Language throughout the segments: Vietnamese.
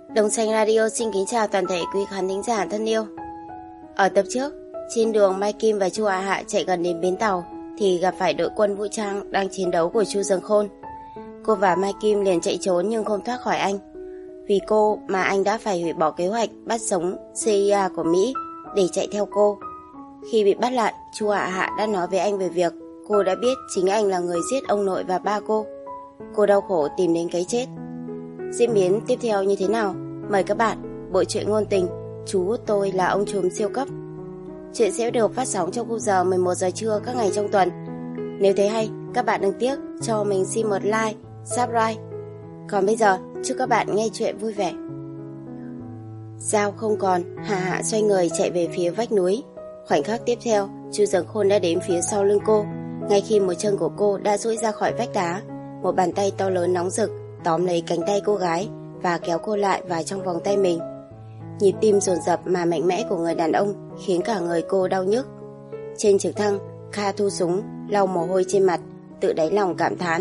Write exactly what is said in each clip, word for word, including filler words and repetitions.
Đồng Xanh Radio xin kính chào toàn thể quý khán thính giả thân yêu. Ở tập trước, trên đường Mai Kim và Chu Hạ Hạ chạy gần đến bến tàu thì gặp phải đội quân vũ trang đang chiến đấu của Chu Dâng Khôn. Cô và Mai Kim liền chạy trốn nhưng không thoát khỏi anh. Vì cô mà anh đã phải hủy bỏ kế hoạch bắt sống xê i a của Mỹ để chạy theo cô. Khi bị bắt lại, Chu Hạ Hạ đã nói với anh về việc cô đã biết chính anh là người giết ông nội và ba cô. Cô đau khổ tìm đến cái chết. Diễn biến tiếp theo như thế nào? Mời các bạn, bộ truyện ngôn tình Chú Tôi Là Ông Trùm Siêu Cấp. Chuyện sẽ được phát sóng trong khung giờ mười một giờ trưa các ngày trong tuần. Nếu thấy hay, các bạn đừng tiếc cho mình xin một like, subscribe. Còn bây giờ, chúc các bạn nghe chuyện vui vẻ. Dao không còn, Hạ Hạ xoay người chạy về phía vách núi. Khoảnh khắc tiếp theo, Chu Dâng Khôn đã đến phía sau lưng cô. Ngay khi một chân của cô đã duỗi ra khỏi vách đá, một bàn tay to lớn nóng rực tóm lấy cánh tay cô gái và kéo cô lại vào trong vòng tay mình. Nhịp tim dồn dập mà mạnh mẽ của người đàn ông khiến cả người cô đau nhức. Trên trực thăng, Kha thu súng, lau mồ hôi trên mặt, tự đáy lòng cảm thán.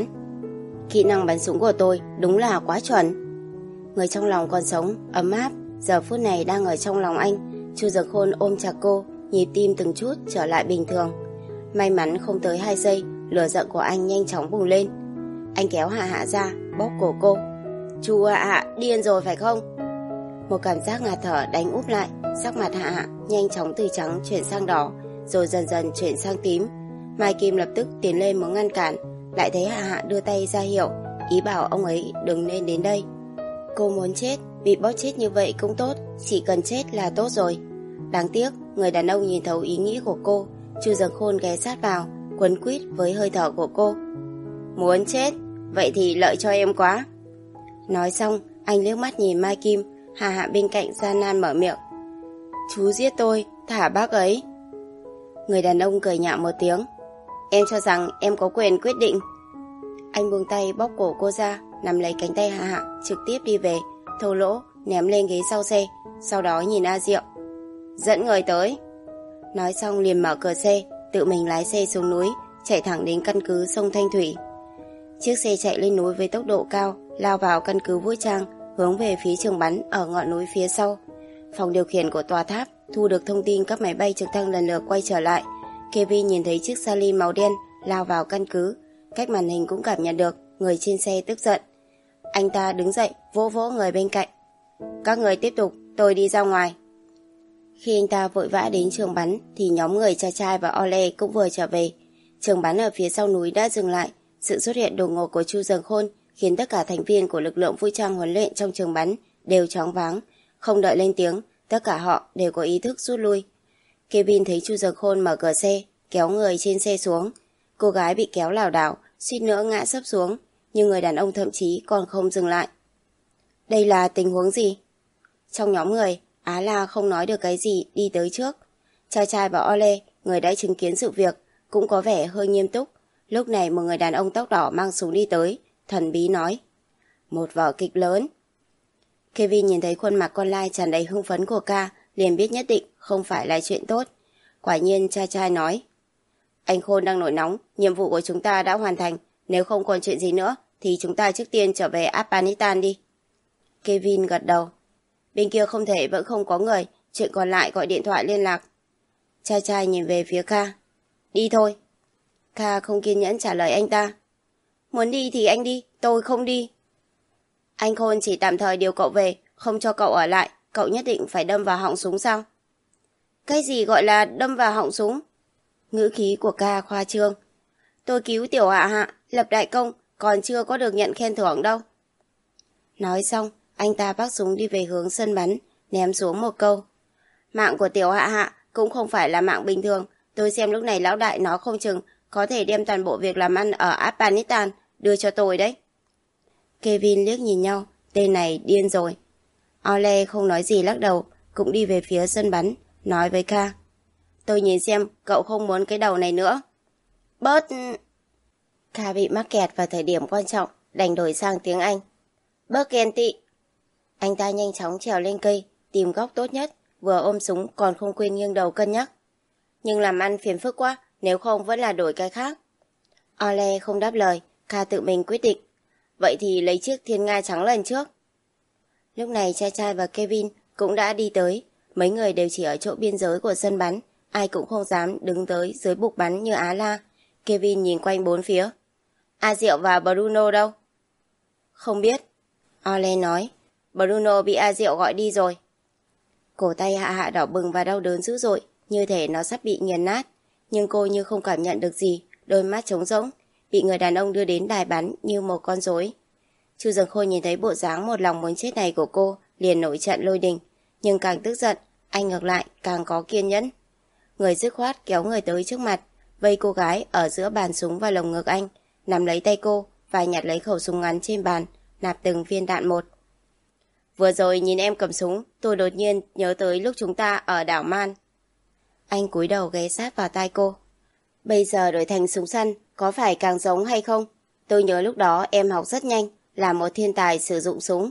Kỹ năng bắn súng của tôi đúng là quá chuẩn. Người trong lòng còn sống, ấm áp, giờ phút này đang ở trong lòng anh. Chu Dâng Khôn ôm chặt cô, nhịp tim từng chút trở lại bình thường. May mắn không tới hai giây, lửa giận của anh nhanh chóng bùng lên. Anh kéo Hạ Hạ ra, bóp cổ cô. Chu Hạ Hạ, điên rồi phải không? Một cảm giác ngạt thở đánh úp lại, sắc mặt Hạ Hạ nhanh chóng từ trắng chuyển sang đỏ, rồi dần dần chuyển sang tím. Mai Kim lập tức tiến lên muốn ngăn cản, lại thấy Hạ Hạ đưa tay ra hiệu, ý bảo ông ấy đừng nên đến đây. Cô muốn chết, bị bóp chết như vậy cũng tốt, chỉ cần chết là tốt rồi. Đáng tiếc, người đàn ông nhìn thấu ý nghĩ của cô. Chu Dâng Khôn ghé sát vào, quấn quýt với hơi thở của cô. Muốn chết? Vậy thì lợi cho em quá. Nói xong, anh liếc mắt nhìn Mai Kim. Hạ Hạ bên cạnh gian nan mở miệng. Chú giết tôi, thả bác ấy. Người đàn ông cười nhạo một tiếng. Em cho rằng em có quyền quyết định. Anh buông tay bóp cổ cô ra, nắm lấy cánh tay Hạ Hạ, trực tiếp đi về, thô lỗ ném lên ghế sau xe, sau đó nhìn A Diệu. Dẫn người tới. Nói xong liền mở cửa xe, tự mình lái xe xuống núi, chạy thẳng đến căn cứ sông Thanh Thủy. Chiếc xe chạy lên núi với tốc độ cao, lao vào căn cứ vũ trang, hướng về phía trường bắn ở ngọn núi phía sau. Phòng điều khiển của tòa tháp thu được thông tin các máy bay trực thăng lần lượt quay trở lại. Kevin nhìn thấy chiếc Sally màu đen lao vào căn cứ, cách màn hình cũng cảm nhận được người trên xe tức giận. Anh ta đứng dậy, vỗ vỗ người bên cạnh. Các người tiếp tục, tôi đi ra ngoài. Khi anh ta vội vã đến trường bắn thì nhóm người Cha Trai và Ole cũng vừa trở về. Trường bắn ở phía sau núi đã dừng lại. Sự xuất hiện đột ngột của Chu Dâng Khôn khiến tất cả thành viên của lực lượng vũ trang huấn luyện trong trường bắn đều choáng váng. Không đợi lên tiếng, tất cả họ đều có ý thức rút lui. Kevin thấy Chu Dâng Khôn mở cửa xe, kéo người trên xe xuống. Cô gái bị kéo lảo đảo, suýt nữa ngã sấp xuống, nhưng người đàn ông thậm chí còn không dừng lại. Đây là tình huống gì? Trong nhóm người, Á La không nói được cái gì đi tới trước. Cha Trai và Ole, người đã chứng kiến sự việc, cũng có vẻ hơi nghiêm túc. Lúc này một người đàn ông tóc đỏ mang súng đi tới, thần bí nói. Một vở kịch lớn. Kevin nhìn thấy khuôn mặt con lai tràn đầy hưng phấn của Ca, liền biết nhất định không phải là chuyện tốt. Quả nhiên Cha Trai nói. Anh Khôn đang nổi nóng, nhiệm vụ của chúng ta đã hoàn thành. Nếu không còn chuyện gì nữa, thì chúng ta trước tiên trở về Afghanistan đi. Kevin gật đầu. Bên kia không thể vẫn không có người, chuyện còn lại gọi điện thoại liên lạc. Cha Trai nhìn về phía Ca. Đi thôi. Ca không kiên nhẫn trả lời anh ta. Muốn đi thì anh đi, tôi không đi. Anh Khôn chỉ tạm thời điều cậu về, không cho cậu ở lại, cậu nhất định phải đâm vào họng súng sao? Cái gì gọi là đâm vào họng súng? Ngữ khí của Ca khoa trương. Tôi cứu Tiểu Hạ Hạ, lập đại công, còn chưa có được nhận khen thưởng đâu. Nói xong, anh ta vác súng đi về hướng sân bắn, ném xuống một câu. Mạng của Tiểu Hạ Hạ cũng không phải là mạng bình thường, tôi xem lúc này lão đại nó không chừng có thể đem toàn bộ việc làm ăn ở Afghanistan đưa cho tôi đấy. Kevin liếc nhìn nhau, tên này điên rồi. Ole không nói gì lắc đầu, cũng đi về phía sân bắn, nói với Ca. Tôi nhìn xem cậu không muốn cái đầu này nữa. Bớt... Ca bị mắc kẹt vào thời điểm quan trọng, đành đổi sang tiếng Anh. Bớt ghen tị. Anh ta nhanh chóng trèo lên cây, tìm góc tốt nhất, vừa ôm súng còn không quên nghiêng đầu cân nhắc. Nhưng làm ăn phiền phức quá, nếu không vẫn là đổi cái khác. Ole không đáp lời, Ca tự mình quyết định. Vậy thì lấy chiếc Thiên Nga trắng lần trước. Lúc này Cha Cha và Kevin cũng đã đi tới. Mấy người đều chỉ ở chỗ biên giới của sân bắn, ai cũng không dám đứng tới dưới bục bắn như Á La. Kevin nhìn quanh bốn phía. A Diệu và Bruno đâu? Không biết. Ole nói. Bruno bị A Diệu gọi đi rồi. Cổ tay Hạ Hạ đỏ bừng và đau đớn dữ dội, như thể nó sắp bị nghiền nát. Nhưng cô như không cảm nhận được gì, đôi mắt trống rỗng, bị người đàn ông đưa đến đài bắn như một con rối. Chu Dường Khôn nhìn thấy bộ dáng một lòng muốn chết này của cô, liền nổi trận lôi đình. Nhưng càng tức giận, anh ngược lại càng có kiên nhẫn. Người dứt khoát kéo người tới trước mặt, vây cô gái ở giữa bàn súng và lồng ngực anh, nắm lấy tay cô và nhặt lấy khẩu súng ngắn trên bàn, nạp từng viên đạn một. Vừa rồi nhìn em cầm súng, tôi đột nhiên nhớ tới lúc chúng ta ở đảo Man. Anh cúi đầu ghé sát vào tai cô. Bây giờ đổi thành súng săn, có phải càng giống hay không? Tôi nhớ lúc đó em học rất nhanh, là một thiên tài sử dụng súng.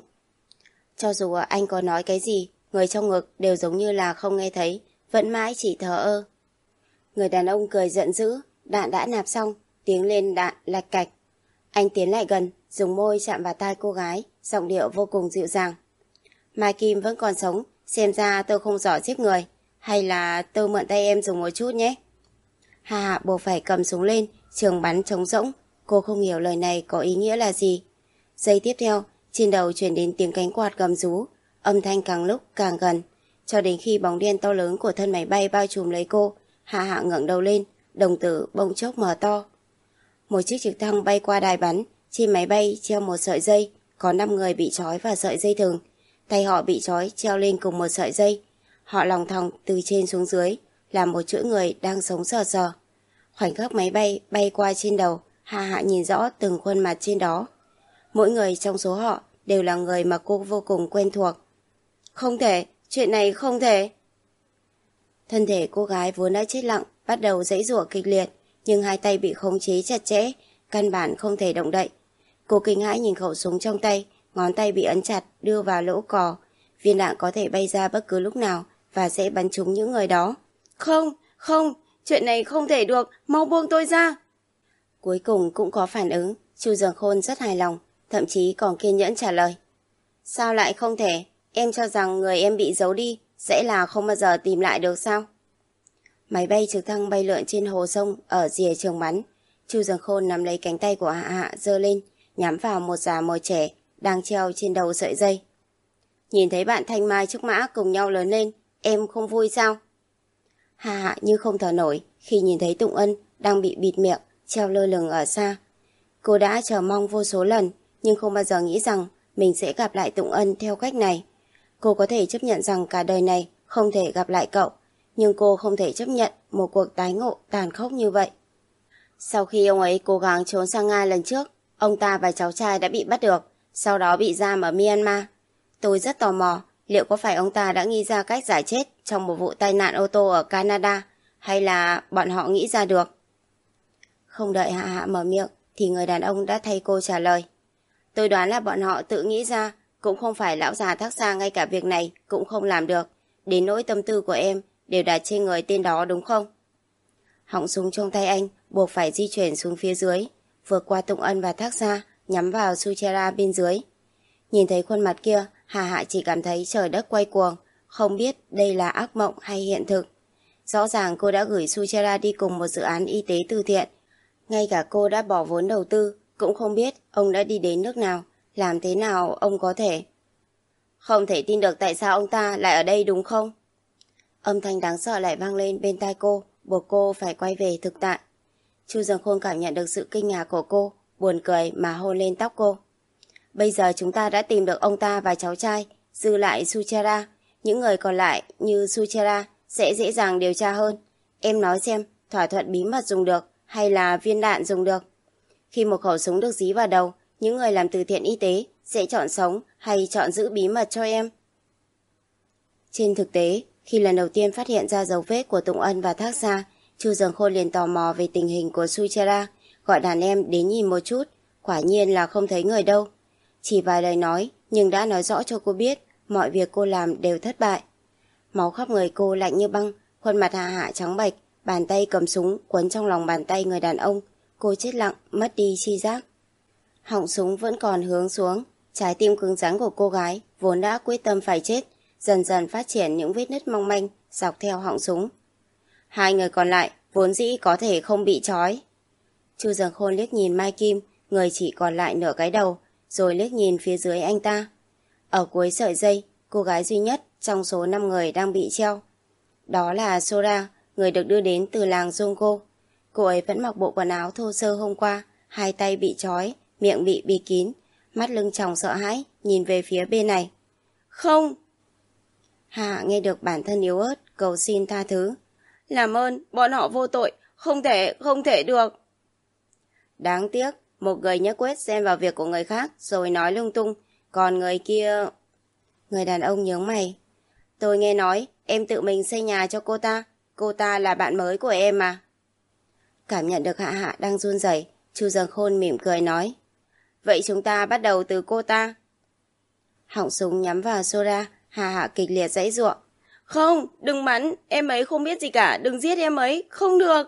Cho dù anh có nói cái gì, người trong ngực đều giống như là không nghe thấy, vẫn mãi chỉ thờ ơ. Người đàn ông cười giận dữ, đạn đã nạp xong, tiếng lên đạn lạch cạch. Anh tiến lại gần, dùng môi chạm vào tai cô gái, giọng điệu vô cùng dịu dàng. Mai Kim vẫn còn sống, xem ra tôi không giỏi giết người, hay là tôi mượn tay em dùng một chút nhé. Hạ Hạ buộc phải cầm súng lên, trường bắn trống rỗng, cô không hiểu lời này có ý nghĩa là gì. Giây tiếp theo, trên đầu truyền đến tiếng cánh quạt gầm rú, âm thanh càng lúc càng gần, cho đến khi bóng đen to lớn của thân máy bay bao trùm lấy cô. Hạ Hạ ngẩng đầu lên, đồng tử bỗng chốc mở to. Một chiếc trực thăng bay qua đài bắn, trên máy bay treo một sợi dây, có năm người bị trói vào sợi dây thừng, tay họ bị trói treo lên cùng một sợi dây. Họ lòng thòng từ trên xuống dưới, là một chuỗi người đang sống sờ sờ. Khoảnh khắc máy bay bay qua trên đầu, Hạ Hạ nhìn rõ từng khuôn mặt trên đó. Mỗi người trong số họ đều là người mà cô vô cùng quen thuộc. Không thể, chuyện này không thể. Thân thể cô gái vốn đã chết lặng, bắt đầu giãy giụa kịch liệt, nhưng hai tay bị khống chế chặt chẽ, căn bản không thể động đậy. Cô kinh hãi nhìn khẩu súng trong tay, ngón tay bị ấn chặt, đưa vào lỗ cò. Viên đạn có thể bay ra bất cứ lúc nào và sẽ bắn trúng những người đó. Không, không, chuyện này không thể được, mau buông tôi ra. Cuối cùng cũng có phản ứng, Chu Dường Khôn rất hài lòng, thậm chí còn kiên nhẫn trả lời. Sao lại không thể? Em cho rằng người em bị giấu đi sẽ là không bao giờ tìm lại được sao? Máy bay trực thăng bay lượn trên hồ sông ở rìa trường bắn. Chu Dường Khôn nắm lấy cánh tay của Hạ Hạ giơ lên, nhắm vào một già một trẻ đang treo trên đầu sợi dây. Nhìn thấy bạn Thanh Mai Trúc Mã cùng nhau lớn lên, em không vui sao? Hạ Hạ như không thở nổi khi nhìn thấy Tụng Ân đang bị bịt miệng, treo lơ lửng ở xa. Cô đã chờ mong vô số lần, nhưng không bao giờ nghĩ rằng mình sẽ gặp lại Tụng Ân theo cách này. Cô có thể chấp nhận rằng cả đời này không thể gặp lại cậu, nhưng cô không thể chấp nhận một cuộc tái ngộ tàn khốc như vậy. Sau khi ông ấy cố gắng trốn sang Nga lần trước, ông ta và cháu trai đã bị bắt được, sau đó bị giam ở Myanmar. Tôi rất tò mò, liệu có phải ông ta đã nghĩ ra cách giải chết trong một vụ tai nạn ô tô ở Canada, hay là bọn họ nghĩ ra được? Không đợi Hạ Hạ mở miệng, thì người đàn ông đã thay cô trả lời. Tôi đoán là bọn họ tự nghĩ ra, cũng không phải lão già Thác Xa ngay cả việc này cũng không làm được. Đến nỗi tâm tư của em đều đặt trên người tên đó đúng không? Họng súng trong tay anh buộc phải di chuyển xuống phía dưới, vượt qua Tụng Ân và Thác Xa, nhắm vào Suchera bên dưới. Nhìn thấy khuôn mặt kia, Hà Hạ chỉ cảm thấy trời đất quay cuồng, không biết đây là ác mộng hay hiện thực. Rõ ràng cô đã gửi Suchera đi cùng một dự án y tế từ thiện. Ngay cả cô đã bỏ vốn đầu tư, cũng không biết ông đã đi đến nước nào, làm thế nào ông có thể. Không thể tin được tại sao ông ta lại ở đây đúng không? Âm thanh đáng sợ lại vang lên bên tai cô, buộc cô phải quay về thực tại. Chu Dường Khôn cảm nhận được sự kinh ngạc của cô, buồn cười mà hôn lên tóc cô. Bây giờ chúng ta đã tìm được ông ta và cháu trai, dư lại Suchera. Những người còn lại như Suchera sẽ dễ dàng điều tra hơn. Em nói xem, thỏa thuận bí mật dùng được hay là viên đạn dùng được? Khi một khẩu súng được dí vào đầu, những người làm từ thiện y tế sẽ chọn sống hay chọn giữ bí mật cho em? Trên thực tế, khi lần đầu tiên phát hiện ra dấu vết của Tụng Ân và Thác Xa, Chu Dường Khôn liền tò mò về tình hình của Suchera, gọi đàn em đến nhìn một chút, quả nhiên là không thấy người đâu. Chỉ vài lời nói, nhưng đã nói rõ cho cô biết mọi việc cô làm đều thất bại. Máu khắp người cô lạnh như băng, khuôn mặt Hạ Hạ trắng bệch, bàn tay cầm súng quấn trong lòng bàn tay người đàn ông. Cô chết lặng, mất đi chi giác. Họng súng vẫn còn hướng xuống, Trái tim cứng rắn của cô gái vốn đã quyết tâm phải chết, dần dần phát triển những vết nứt mong manh dọc theo họng súng. Hai người còn lại vốn dĩ có thể không bị trói. Chu Dâng Khôn liếc nhìn Mai Kim, người chỉ còn lại nửa cái đầu, rồi liếc nhìn phía dưới anh ta. Ở cuối sợi dây, cô gái duy nhất trong số năm người đang bị treo. Đó là Sora, người được đưa đến từ làng Zongo. Cô ấy vẫn mặc bộ quần áo thô sơ hôm qua, hai tay bị trói, miệng bị bịt kín, mắt lưng tròng sợ hãi, nhìn về phía bên này. Không! Hạ nghe được bản thân yếu ớt, cầu xin tha thứ. Làm ơn, bọn họ vô tội, không thể, không thể được. Đáng tiếc, một người nhất quyết xen vào việc của người khác rồi nói lung tung, còn người kia... Người đàn ông nhướng mày. Tôi nghe nói em tự mình xây nhà cho cô ta, cô ta là bạn mới của em mà. Cảm nhận được Hạ Hạ đang run rẩy, Chu Dâng Khôn mỉm cười nói. Vậy chúng ta bắt đầu từ cô ta. Họng súng nhắm vào Sora, Hạ Hạ kịch liệt giãy giụa. Không, đừng bắn, em ấy không biết gì cả, đừng giết em ấy, không được.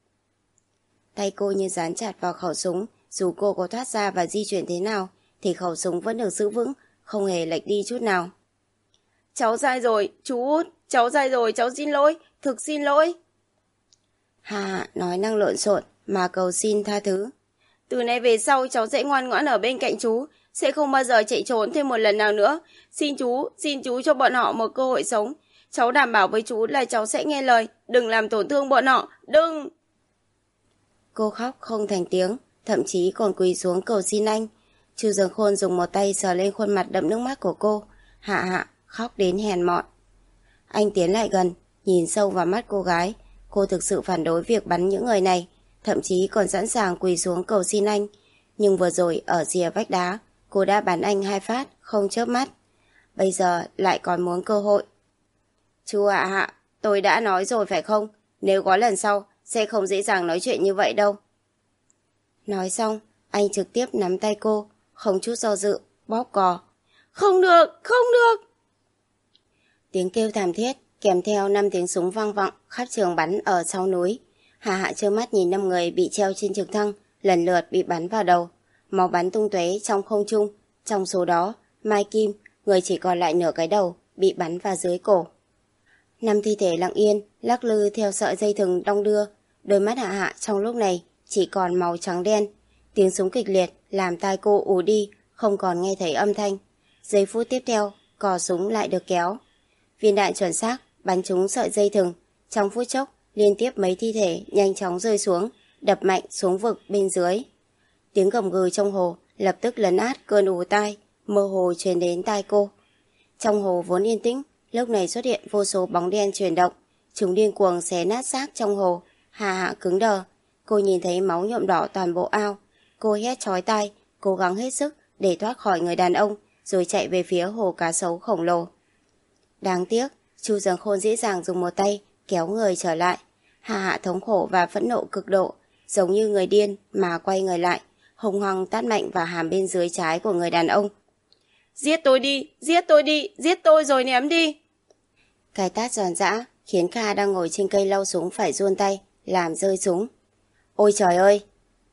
Tay cô như dán chặt vào khẩu súng, dù cô có thoát ra và di chuyển thế nào, thì khẩu súng vẫn được giữ vững, không hề lệch đi chút nào. Cháu sai rồi, chú Út, cháu sai rồi, cháu xin lỗi, thực xin lỗi. Hạ Hạ nói năng lộn xộn mà cầu xin tha thứ. Từ nay về sau cháu sẽ ngoan ngoãn ở bên cạnh chú, sẽ không bao giờ chạy trốn thêm một lần nào nữa. Xin chú, xin chú cho bọn họ một cơ hội sống. Cháu đảm bảo với chú là cháu sẽ nghe lời, đừng làm tổn thương bọn họ, đừng. Cô khóc không thành tiếng, thậm chí còn quỳ xuống cầu xin anh. Chu Dâng Khôn dùng một tay sờ lên khuôn mặt đẫm nước mắt của cô. Hạ Hạ khóc đến hèn mọn. Anh tiến lại gần, nhìn sâu vào mắt cô gái. Cô thực sự phản đối việc bắn những người này, thậm chí còn sẵn sàng quỳ xuống cầu xin anh. Nhưng vừa rồi ở rìa vách đá, cô đã bắn anh hai phát, không chớp mắt. Bây giờ lại còn muốn cơ hội. Chú Hạ Hạ, tôi đã nói rồi phải không? Nếu có lần sau, sẽ không dễ dàng nói chuyện như vậy đâu. Nói xong, anh trực tiếp nắm tay cô, không chút do dự, bóp cò. Không được, không được. Tiếng kêu thảm thiết, kèm theo năm tiếng súng vang vọng khắp trường bắn ở sau núi. Hạ Hạ trơ mắt nhìn năm người bị treo trên trực thăng, lần lượt bị bắn vào đầu. Máu bắn tung tóe trong không trung. Trong số đó, Mai Kim, người chỉ còn lại nửa cái đầu, bị bắn vào dưới cổ. Năm thi thể lặng yên, lắc lư theo sợi dây thừng đong đưa. Đôi mắt Hạ Hạ trong lúc này chỉ còn màu trắng đen. Tiếng súng kịch liệt làm tai cô ù đi, không còn nghe thấy âm thanh. Giây phút tiếp theo, cò súng lại được kéo. Viên đạn chuẩn xác bắn trúng sợi dây thừng. Trong phút chốc, liên tiếp mấy thi thể nhanh chóng rơi xuống, đập mạnh xuống vực bên dưới. Tiếng gầm gừ trong hồ lập tức lấn át cơn ù tai, mơ hồ truyền đến tai cô. Trong hồ vốn yên tĩnh, lúc này xuất hiện vô số bóng đen chuyển động, chúng điên cuồng xé nát xác trong hồ. Hạ Hạ cứng đờ, cô nhìn thấy máu nhuộm đỏ toàn bộ ao. Cô hét chói tai, cố gắng hết sức để thoát khỏi người đàn ông, rồi chạy về phía hồ cá sấu khổng lồ. Đáng tiếc, Chu Dâng Khôn dễ dàng dùng một tay kéo người trở lại. Hạ Hạ thống khổ và phẫn nộ cực độ, giống như người điên mà quay người lại, hung hăng tát mạnh vào hàm bên dưới trái của người đàn ông. Giết tôi đi, giết tôi đi, giết tôi rồi ném đi. Cái tát giòn giã khiến Kha đang ngồi trên cây lau súng phải run tay, làm rơi súng. Ôi trời ơi!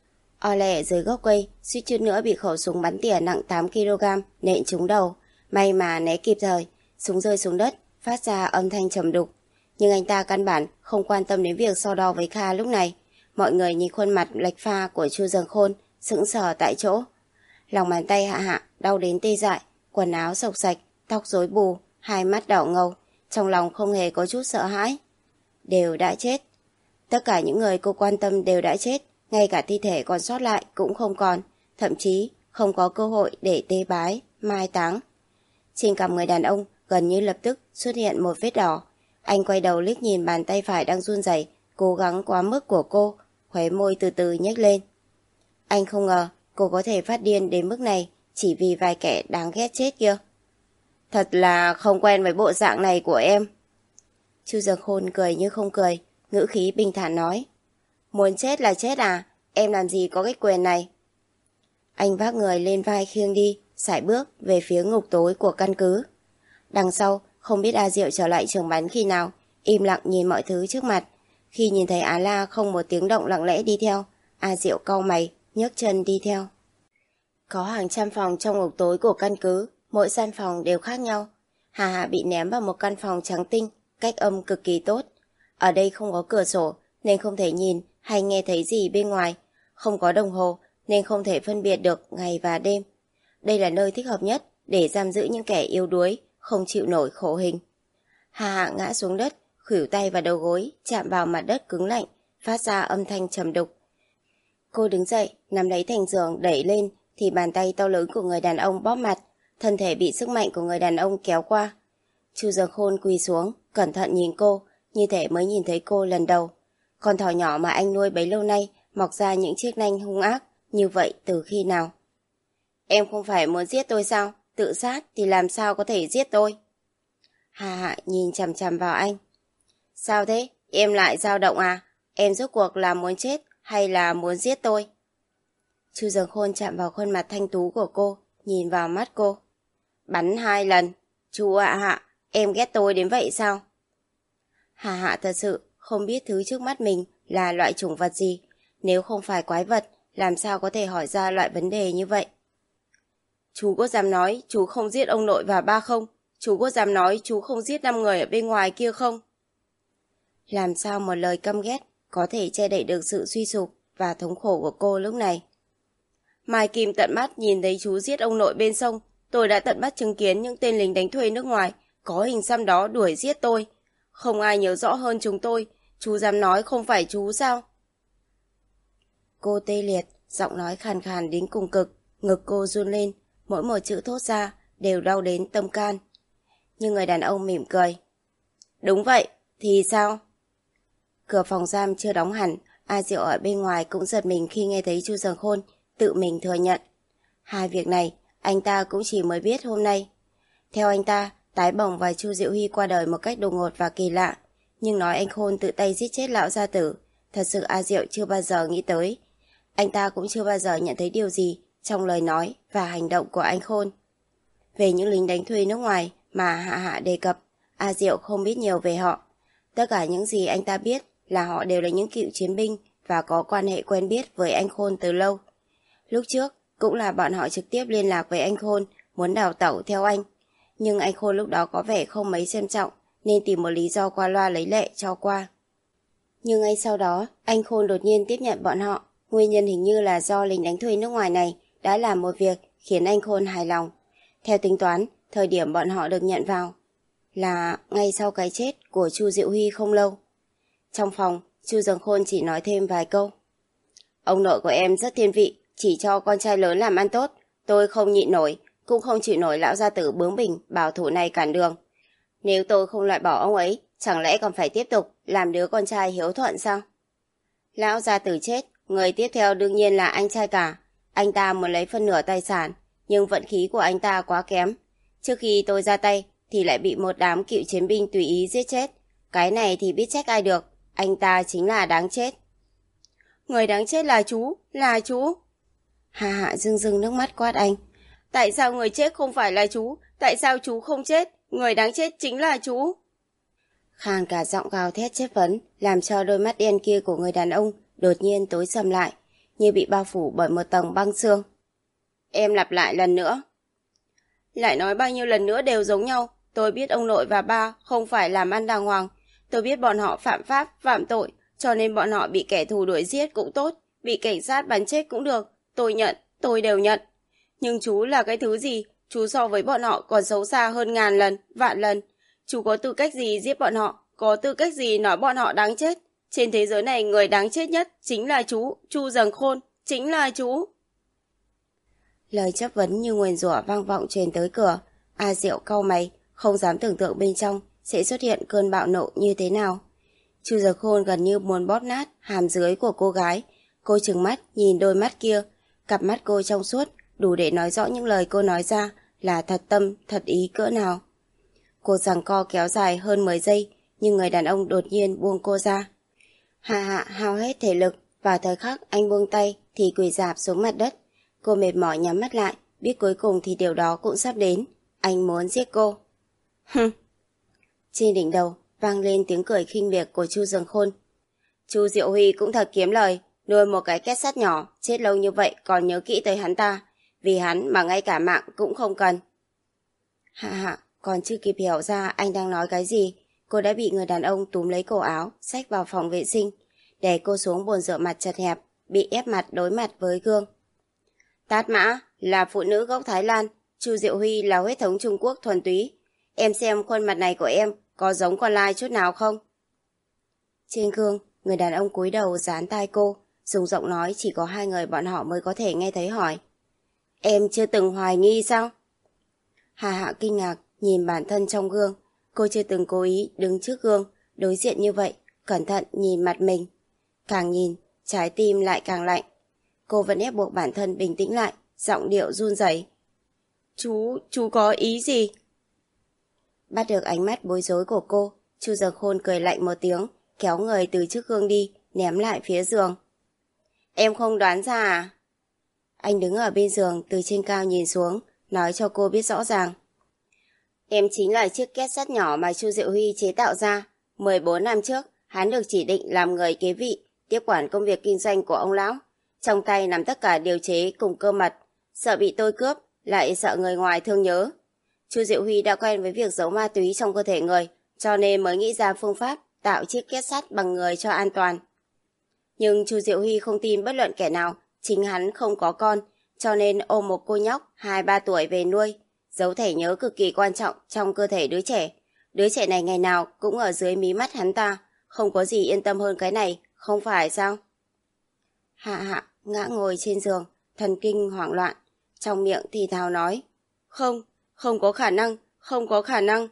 O lẹ dưới gốc cây, suýt chút nữa bị khẩu súng bắn tỉa nặng tám ki lô gam nện trúng đầu. May mà né kịp thời, súng rơi xuống đất, phát ra âm thanh trầm đục. Nhưng anh ta căn bản không quan tâm đến việc so đo với Kha lúc này. Mọi người nhìn khuôn mặt lệch pha của Chu Dâng Khôn, sững sờ tại chỗ. Lòng bàn tay Hạ Hạ đau đến tê dại, quần áo sộc sạch, tóc rối bù, hai mắt đỏ ngầu, trong lòng không hề có chút sợ hãi. Đều đã chết. Tất cả những người cô quan tâm đều đã chết, ngay cả thi thể còn sót lại cũng không còn, thậm chí không có cơ hội để tế bái, mai táng. Trên cằm người đàn ông gần như lập tức xuất hiện một vết đỏ. Anh quay đầu liếc nhìn bàn tay phải đang run rẩy, cố gắng quá mức của cô, khóe môi từ từ nhếch lên. Anh không ngờ cô có thể phát điên đến mức này chỉ vì vài kẻ đáng ghét chết kia. Thật là không quen với bộ dạng này của em. Chu Dâng Khôn cười như không cười, ngữ khí bình thản nói. Muốn chết là chết à, em làm gì có cái quyền này. Anh vác người lên vai khiêng đi, sải bước về phía ngục tối của căn cứ. Đằng sau, không biết A Diệu trở lại trường bắn khi nào, im lặng nhìn mọi thứ trước mặt. Khi nhìn thấy Á La không một tiếng động lặng lẽ đi theo, A Diệu cau mày, nhấc chân đi theo. Có hàng trăm phòng trong ngục tối của căn cứ, mỗi gian phòng đều khác nhau. Hà Hạ bị ném vào một căn phòng trắng tinh, cách âm cực kỳ tốt. Ở đây không có cửa sổ nên không thể nhìn hay nghe thấy gì bên ngoài, không có đồng hồ nên không thể phân biệt được ngày và đêm. Đây là nơi thích hợp nhất để giam giữ những kẻ yếu đuối, không chịu nổi khổ hình. Hà Hạ ngã xuống đất, khuỷu tay và đầu gối chạm vào mặt đất cứng lạnh, phát ra âm thanh trầm đục. Cô đứng dậy, nắm lấy thành giường đẩy lên thì bàn tay to lớn của người đàn ông bóp mặt, thân thể bị sức mạnh của người đàn ông kéo qua. Chu Dâng Khôn quỳ xuống, cẩn thận nhìn cô, như thể mới nhìn thấy cô lần đầu. Con thỏ nhỏ mà anh nuôi bấy lâu nay mọc ra những chiếc nanh hung ác như vậy từ khi nào? Em không phải muốn giết tôi sao? Tự sát thì làm sao có thể giết tôi? Hà Hạ nhìn chằm chằm vào anh. Sao thế? Em lại dao động à? Em rốt cuộc là muốn chết hay là muốn giết tôi? Chu Dâng Khôn chạm vào khuôn mặt thanh tú của cô, nhìn vào mắt cô. Bắn hai lần. Chu ạ Hạ, em ghét tôi đến vậy sao? Hà Hạ thật sự không biết thứ trước mắt mình là loại chủng vật gì. Nếu không phải quái vật, làm sao có thể hỏi ra loại vấn đề như vậy? Chú có dám nói chú không giết ông nội và ba không? Chú có dám nói chú không giết năm người ở bên ngoài kia không? Làm sao một lời căm ghét có thể che đậy được sự suy sụp và thống khổ của cô lúc này? Mai Kim tận mắt nhìn thấy chú giết ông nội bên sông. Tôi đã tận mắt chứng kiến những tên lính đánh thuê nước ngoài có hình xăm đó đuổi giết tôi. Không ai nhớ rõ hơn chúng tôi. Chú dám nói không phải chú sao? Cô tê liệt, giọng nói khàn khàn đến cùng cực, ngực cô run lên, mỗi một chữ thốt ra đều đau đến tâm can. Nhưng người đàn ông mỉm cười. Đúng vậy, thì sao? Cửa phòng giam chưa đóng hẳn, A Diệu ở bên ngoài cũng giật mình khi nghe thấy Chu Dâng Khôn tự mình thừa nhận. Hai việc này, anh ta cũng chỉ mới biết hôm nay. Theo anh ta, Tái Bồng và Chu Diệu Huy qua đời một cách đột ngột và kỳ lạ, nhưng nói anh Khôn tự tay giết chết lão gia tử, thật sự A Diệu chưa bao giờ nghĩ tới. Anh ta cũng chưa bao giờ nhận thấy điều gì trong lời nói và hành động của anh Khôn. Về những lính đánh thuê nước ngoài mà Hạ Hạ đề cập, A Diệu không biết nhiều về họ. Tất cả những gì anh ta biết là họ đều là những cựu chiến binh và có quan hệ quen biết với anh Khôn từ lâu. Lúc trước cũng là bọn họ trực tiếp liên lạc với anh Khôn, muốn đào tẩu theo anh. Nhưng anh Khôn lúc đó có vẻ không mấy xem trọng nên tìm một lý do qua loa lấy lệ cho qua. Nhưng ngay sau đó, anh Khôn đột nhiên tiếp nhận bọn họ. Nguyên nhân hình như là do lính đánh thuê nước ngoài này đã làm một việc khiến anh Khôn hài lòng. Theo tính toán, thời điểm bọn họ được nhận vào là ngay sau cái chết của Chu Diệu Huy không lâu. Trong phòng, Chu Dâng Khôn chỉ nói thêm vài câu. Ông nội của em rất thiên vị, chỉ cho con trai lớn làm ăn tốt. Tôi không nhịn nổi, cũng không chịu nổi lão gia tử bướng bỉnh bảo thủ này cản đường. Nếu tôi không loại bỏ ông ấy, chẳng lẽ còn phải tiếp tục làm đứa con trai hiếu thuận sao? Lão gia tử chết, người tiếp theo đương nhiên là anh trai cả. Anh ta muốn lấy phân nửa tài sản, nhưng vận khí của anh ta quá kém. Trước khi tôi ra tay thì lại bị một đám cựu chiến binh tùy ý giết chết. Cái này thì biết trách ai được, anh ta chính là đáng chết. Người đáng chết là chú, là chú. Hà Hạ rưng rưng nước mắt quát anh. Tại sao người chết không phải là chú? Tại sao chú không chết? Người đáng chết chính là chú. Khàn cả giọng gào thét chất vấn, làm cho đôi mắt đen kia của người đàn ông đột nhiên tối sầm lại, như bị bao phủ bởi một tầng băng xương. Em lặp lại lần nữa. Lại nói bao nhiêu lần nữa đều giống nhau. Tôi biết ông nội và ba không phải làm ăn đàng hoàng. Tôi biết bọn họ phạm pháp, phạm tội, cho nên bọn họ bị kẻ thù đuổi giết cũng tốt, bị cảnh sát bắn chết cũng được. Tôi nhận, tôi đều nhận. Nhưng chú là cái thứ gì? Chú so với bọn họ còn xấu xa hơn ngàn lần, vạn lần. Chú có tư cách gì giết bọn họ? Có tư cách gì nói bọn họ đáng chết? Trên thế giới này người đáng chết nhất chính là chú, Chu Dâng Khôn, chính là chú. Lời chất vấn như nguyền rủa vang vọng truyền tới cửa. A Diệu cau mày, không dám tưởng tượng bên trong sẽ xuất hiện cơn bạo nộ như thế nào. Chu Dâng Khôn gần như muốn bóp nát hàm dưới của cô gái. Cô trừng mắt nhìn đôi mắt kia, cặp mắt cô trong suốt, đủ để nói rõ những lời cô nói ra là thật tâm, thật ý cỡ nào. Cô giằng co kéo dài hơn mười giây, nhưng người đàn ông đột nhiên buông cô ra. Hạ Hạ hao hết thể lực, và thời khắc anh buông tay thì quỳ rạp xuống mặt đất. Cô mệt mỏi nhắm mắt lại, biết cuối cùng thì điều đó cũng sắp đến. Anh muốn giết cô. Hừm. Trên đỉnh đầu vang lên tiếng cười khinh miệt của Chu Dâng Khôn. Chu Diệu Huy cũng thật kiếm lời, nuôi một cái két sắt nhỏ, chết lâu như vậy còn nhớ kỹ tới hắn ta. vì hắn mà ngay cả mạng cũng không cần. Hạ Hạ còn chưa kịp hiểu ra anh đang nói cái gì, cô đã bị người đàn ông túm lấy cổ áo, xách vào phòng vệ sinh, đè cô xuống bồn rửa mặt chật hẹp, bị ép mặt đối mặt với gương. Tát Mã là phụ nữ gốc Thái Lan, Chu Diệu Huy là huyết thống Trung Quốc thuần túy. Em xem khuôn mặt này của em có giống con lai chút nào không? Trên gương, người đàn ông cúi đầu dán tai cô, dùng giọng nói chỉ có hai người bọn họ mới có thể nghe thấy hỏi. Em chưa từng hoài nghi sao? Hà Hạ kinh ngạc nhìn bản thân trong gương, cô chưa từng cố ý đứng trước gương, đối diện như vậy, cẩn thận nhìn mặt mình. Càng nhìn, trái tim lại càng lạnh. Cô vẫn ép buộc bản thân bình tĩnh lại, giọng điệu run rẩy. Chú, chú có ý gì? Bắt được ánh mắt bối rối của cô, Chu Dực Khôn cười lạnh một tiếng, kéo người từ trước gương đi, ném lại phía giường. Em không đoán ra à? Anh đứng ở bên giường từ trên cao nhìn xuống, nói cho cô biết rõ ràng. Em chính là chiếc két sắt nhỏ mà Chu Diệu Huy chế tạo ra. mười bốn năm trước, hắn được chỉ định làm người kế vị, tiếp quản công việc kinh doanh của ông lão. Trong tay nắm tất cả điều chế cùng cơ mật, sợ bị tôi cướp, lại sợ người ngoài thương nhớ. Chu Diệu Huy đã quen với việc giấu ma túy trong cơ thể người, cho nên mới nghĩ ra phương pháp tạo chiếc két sắt bằng người cho an toàn. Nhưng Chu Diệu Huy không tin bất luận kẻ nào, chính hắn không có con, cho nên ôm một cô nhóc hai ba tuổi về nuôi, giấu thẻ nhớ cực kỳ quan trọng trong cơ thể đứa trẻ. Đứa trẻ này ngày nào cũng ở dưới mí mắt hắn ta, không có gì yên tâm hơn cái này, không phải sao? Hạ Hạ ngã ngồi trên giường, thần kinh hoảng loạn, trong miệng thì thào nói. Không, không có khả năng, không có khả năng.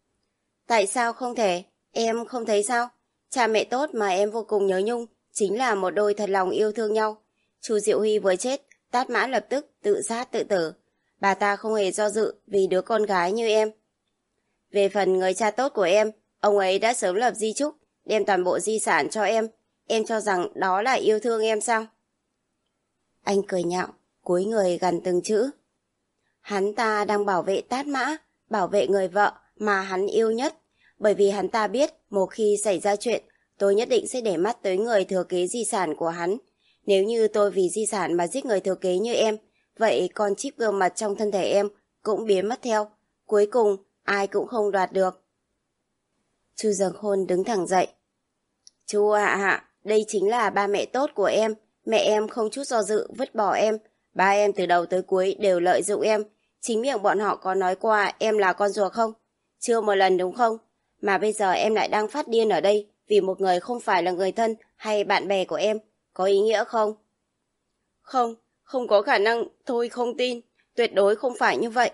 Tại sao không thể? Em không thấy sao? Cha mẹ tốt mà em vô cùng nhớ nhung, chính là một đôi thật lòng yêu thương nhau. Chu Diệu Huy vừa chết, Tát Mã lập tức tự sát tự tử. Bà ta không hề do dự vì đứa con gái như em. Về phần người cha tốt của em, ông ấy đã sớm lập di chúc, đem toàn bộ di sản cho em. Em cho rằng đó là yêu thương em sao? Anh cười nhạo, cúi người gần từng chữ. Hắn ta đang bảo vệ Tát Mã, bảo vệ người vợ mà hắn yêu nhất. Bởi vì hắn ta biết một khi xảy ra chuyện, tôi nhất định sẽ để mắt tới người thừa kế di sản của hắn. Nếu như tôi vì di sản mà giết người thừa kế như em, vậy con chip gương mặt trong thân thể em cũng biến mất theo. Cuối cùng, ai cũng không đoạt được. Chu Dực Khôn đứng thẳng dậy. Chu Hạ Hạ, đây chính là ba mẹ tốt của em. Mẹ em không chút do dự vứt bỏ em. Ba em từ đầu tới cuối đều lợi dụng em. Chính miệng bọn họ có nói qua em là con ruột không? Chưa một lần đúng không? Mà bây giờ em lại đang phát điên ở đây vì một người không phải là người thân hay bạn bè của em. Có ý nghĩa không? Không, không có khả năng, tôi không tin. Tuyệt đối không phải như vậy.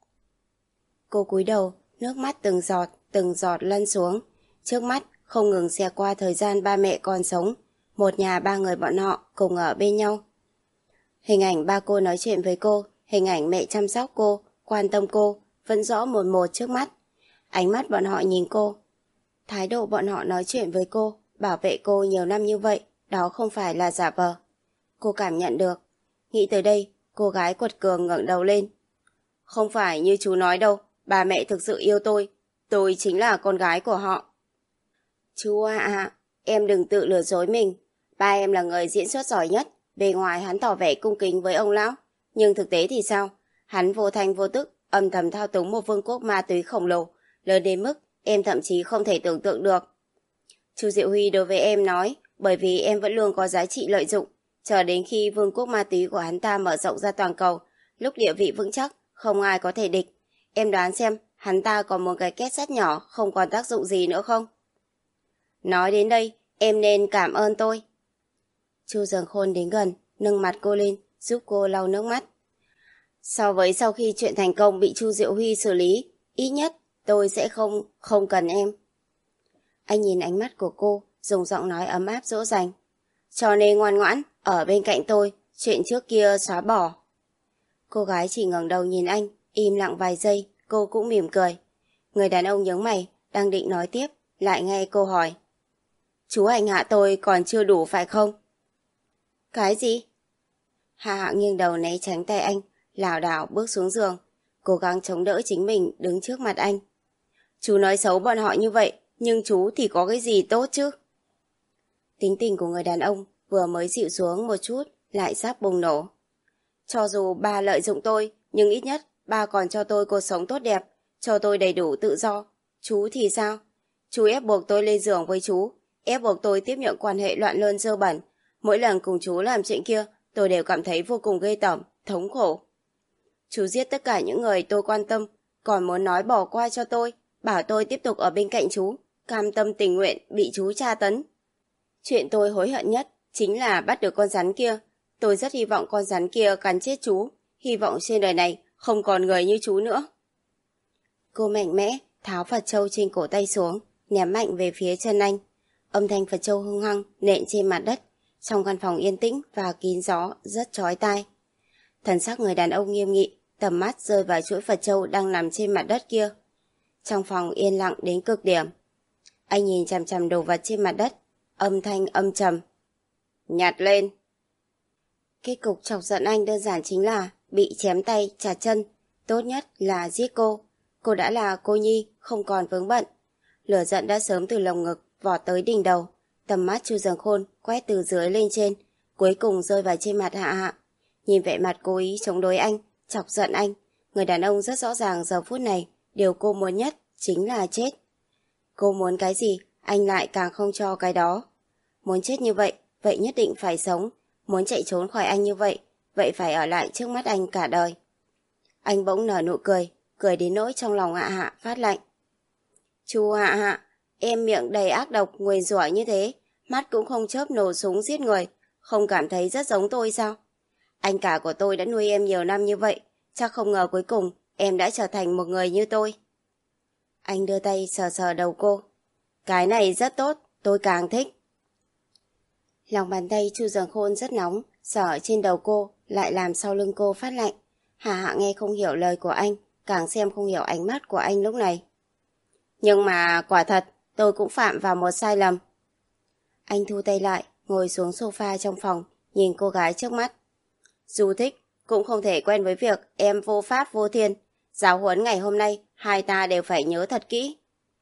Cô cúi đầu, nước mắt từng giọt, từng giọt lăn xuống. Trước mắt không ngừng xẹt qua thời gian ba mẹ còn sống. Một nhà ba người bọn họ cùng ở bên nhau. Hình ảnh ba cô nói chuyện với cô, hình ảnh mẹ chăm sóc cô, quan tâm cô, vẫn rõ một một trước mắt. Ánh mắt bọn họ nhìn cô. Thái độ bọn họ nói chuyện với cô, bảo vệ cô nhiều năm như vậy, đó không phải là giả vờ. Cô cảm nhận được. Nghĩ tới đây, cô gái quật cường ngẩng đầu lên. Không phải như chú nói đâu, bà mẹ thực sự yêu tôi. Tôi chính là con gái của họ. Chú à à, em đừng tự lừa dối mình. Ba em là người diễn xuất giỏi nhất. Bề ngoài hắn tỏ vẻ cung kính với ông lão. Nhưng thực tế thì sao? Hắn vô thanh vô tức, âm thầm thao túng một vương quốc ma túy khổng lồ, lớn đến mức em thậm chí không thể tưởng tượng được. Chu Diệu Huy đối với em nói, bởi vì em vẫn luôn có giá trị lợi dụng, chờ đến khi vương quốc ma túy của hắn ta mở rộng ra toàn cầu, lúc địa vị vững chắc, không ai có thể địch. Em đoán xem, hắn ta còn một cái két sắt nhỏ không còn tác dụng gì nữa không? Nói đến đây, em nên cảm ơn tôi. Chu Dực Khôn đến gần, nâng mặt cô lên, giúp cô lau nước mắt. So với sau khi chuyện thành công bị Chu Diệu Huy xử lý, ít nhất tôi sẽ không, không cần em. Anh nhìn ánh mắt của cô, dùng giọng nói ấm áp dỗ dành. Cho nên ngoan ngoãn, ở bên cạnh tôi, chuyện trước kia xóa bỏ. Cô gái chỉ ngẩng đầu nhìn anh, im lặng vài giây, cô cũng mỉm cười. Người đàn ông nhướng mày, đang định nói tiếp, lại nghe cô hỏi. Chú hành hạ tôi còn chưa đủ phải không? Cái gì? Hạ Hạ nghiêng đầu né tránh tay anh, lảo đảo bước xuống giường, cố gắng chống đỡ chính mình đứng trước mặt anh. Chú nói xấu bọn họ như vậy, nhưng chú thì có cái gì tốt chứ? Tính tình của người đàn ông vừa mới dịu xuống một chút, lại sắp bùng nổ. Cho dù ba lợi dụng tôi, nhưng ít nhất ba còn cho tôi cuộc sống tốt đẹp, cho tôi đầy đủ tự do. Chú thì sao? Chú ép buộc tôi lên giường với chú, ép buộc tôi tiếp nhận quan hệ loạn luân dơ bẩn. Mỗi lần cùng chú làm chuyện kia, tôi đều cảm thấy vô cùng ghê tởm, thống khổ. Chú giết tất cả những người tôi quan tâm, còn muốn nói bỏ qua cho tôi, bảo tôi tiếp tục ở bên cạnh chú, cam tâm tình nguyện bị chú tra tấn. Chuyện tôi hối hận nhất chính là bắt được con rắn kia. Tôi rất hy vọng con rắn kia cắn chết chú, hy vọng trên đời này không còn người như chú nữa. Cô mạnh mẽ tháo Phật trâu trên cổ tay xuống, ném mạnh về phía chân anh. Âm thanh Phật trâu hung hăng nện trên mặt đất, trong căn phòng yên tĩnh và kín gió rất chói tai. Thần sắc người đàn ông nghiêm nghị, tầm mắt rơi vào chuỗi Phật trâu đang nằm trên mặt đất kia. Trong phòng yên lặng đến cực điểm. Anh nhìn chằm chằm đồ vật trên mặt đất, âm thanh âm trầm. Nhặt lên. Kết cục chọc giận anh đơn giản chính là bị chém tay, chặt chân. Tốt nhất là giết cô. Cô đã là cô nhi, không còn vướng bận. Lửa giận đã sớm từ lồng ngực vọt tới đỉnh đầu. Tầm mắt Chu Dường Khôn quét từ dưới lên trên, cuối cùng rơi vào trên mặt Hạ Hạ. Nhìn vẻ mặt cố ý chống đối anh, chọc giận anh, người đàn ông rất rõ ràng giờ phút này điều cô muốn nhất chính là chết. Cô muốn cái gì, anh lại càng không cho cái đó. Muốn chết như vậy, vậy nhất định phải sống. Muốn chạy trốn khỏi anh như vậy, vậy phải ở lại trước mắt anh cả đời. Anh bỗng nở nụ cười, cười đến nỗi trong lòng Hạ Hạ phát lạnh. Chú Hạ Hạ, em miệng đầy ác độc nguyền rủa như thế, mắt cũng không chớp nổ súng giết người, không cảm thấy rất giống tôi sao? Anh cả của tôi đã nuôi em nhiều năm như vậy, chắc không ngờ cuối cùng em đã trở thành một người như tôi. Anh đưa tay sờ sờ đầu cô. Cái này rất tốt, tôi càng thích. Lòng bàn tay Chu Dường Khôn rất nóng, sờ trên đầu cô, lại làm sau lưng cô phát lạnh. Hạ Hạ nghe không hiểu lời của anh, càng xem không hiểu ánh mắt của anh lúc này. Nhưng mà quả thật, tôi cũng phạm vào một sai lầm. Anh thu tay lại, ngồi xuống sofa trong phòng, nhìn cô gái trước mắt. Dù thích, cũng không thể quen với việc em vô pháp vô thiên. Giáo huấn ngày hôm nay, hai ta đều phải nhớ thật kỹ.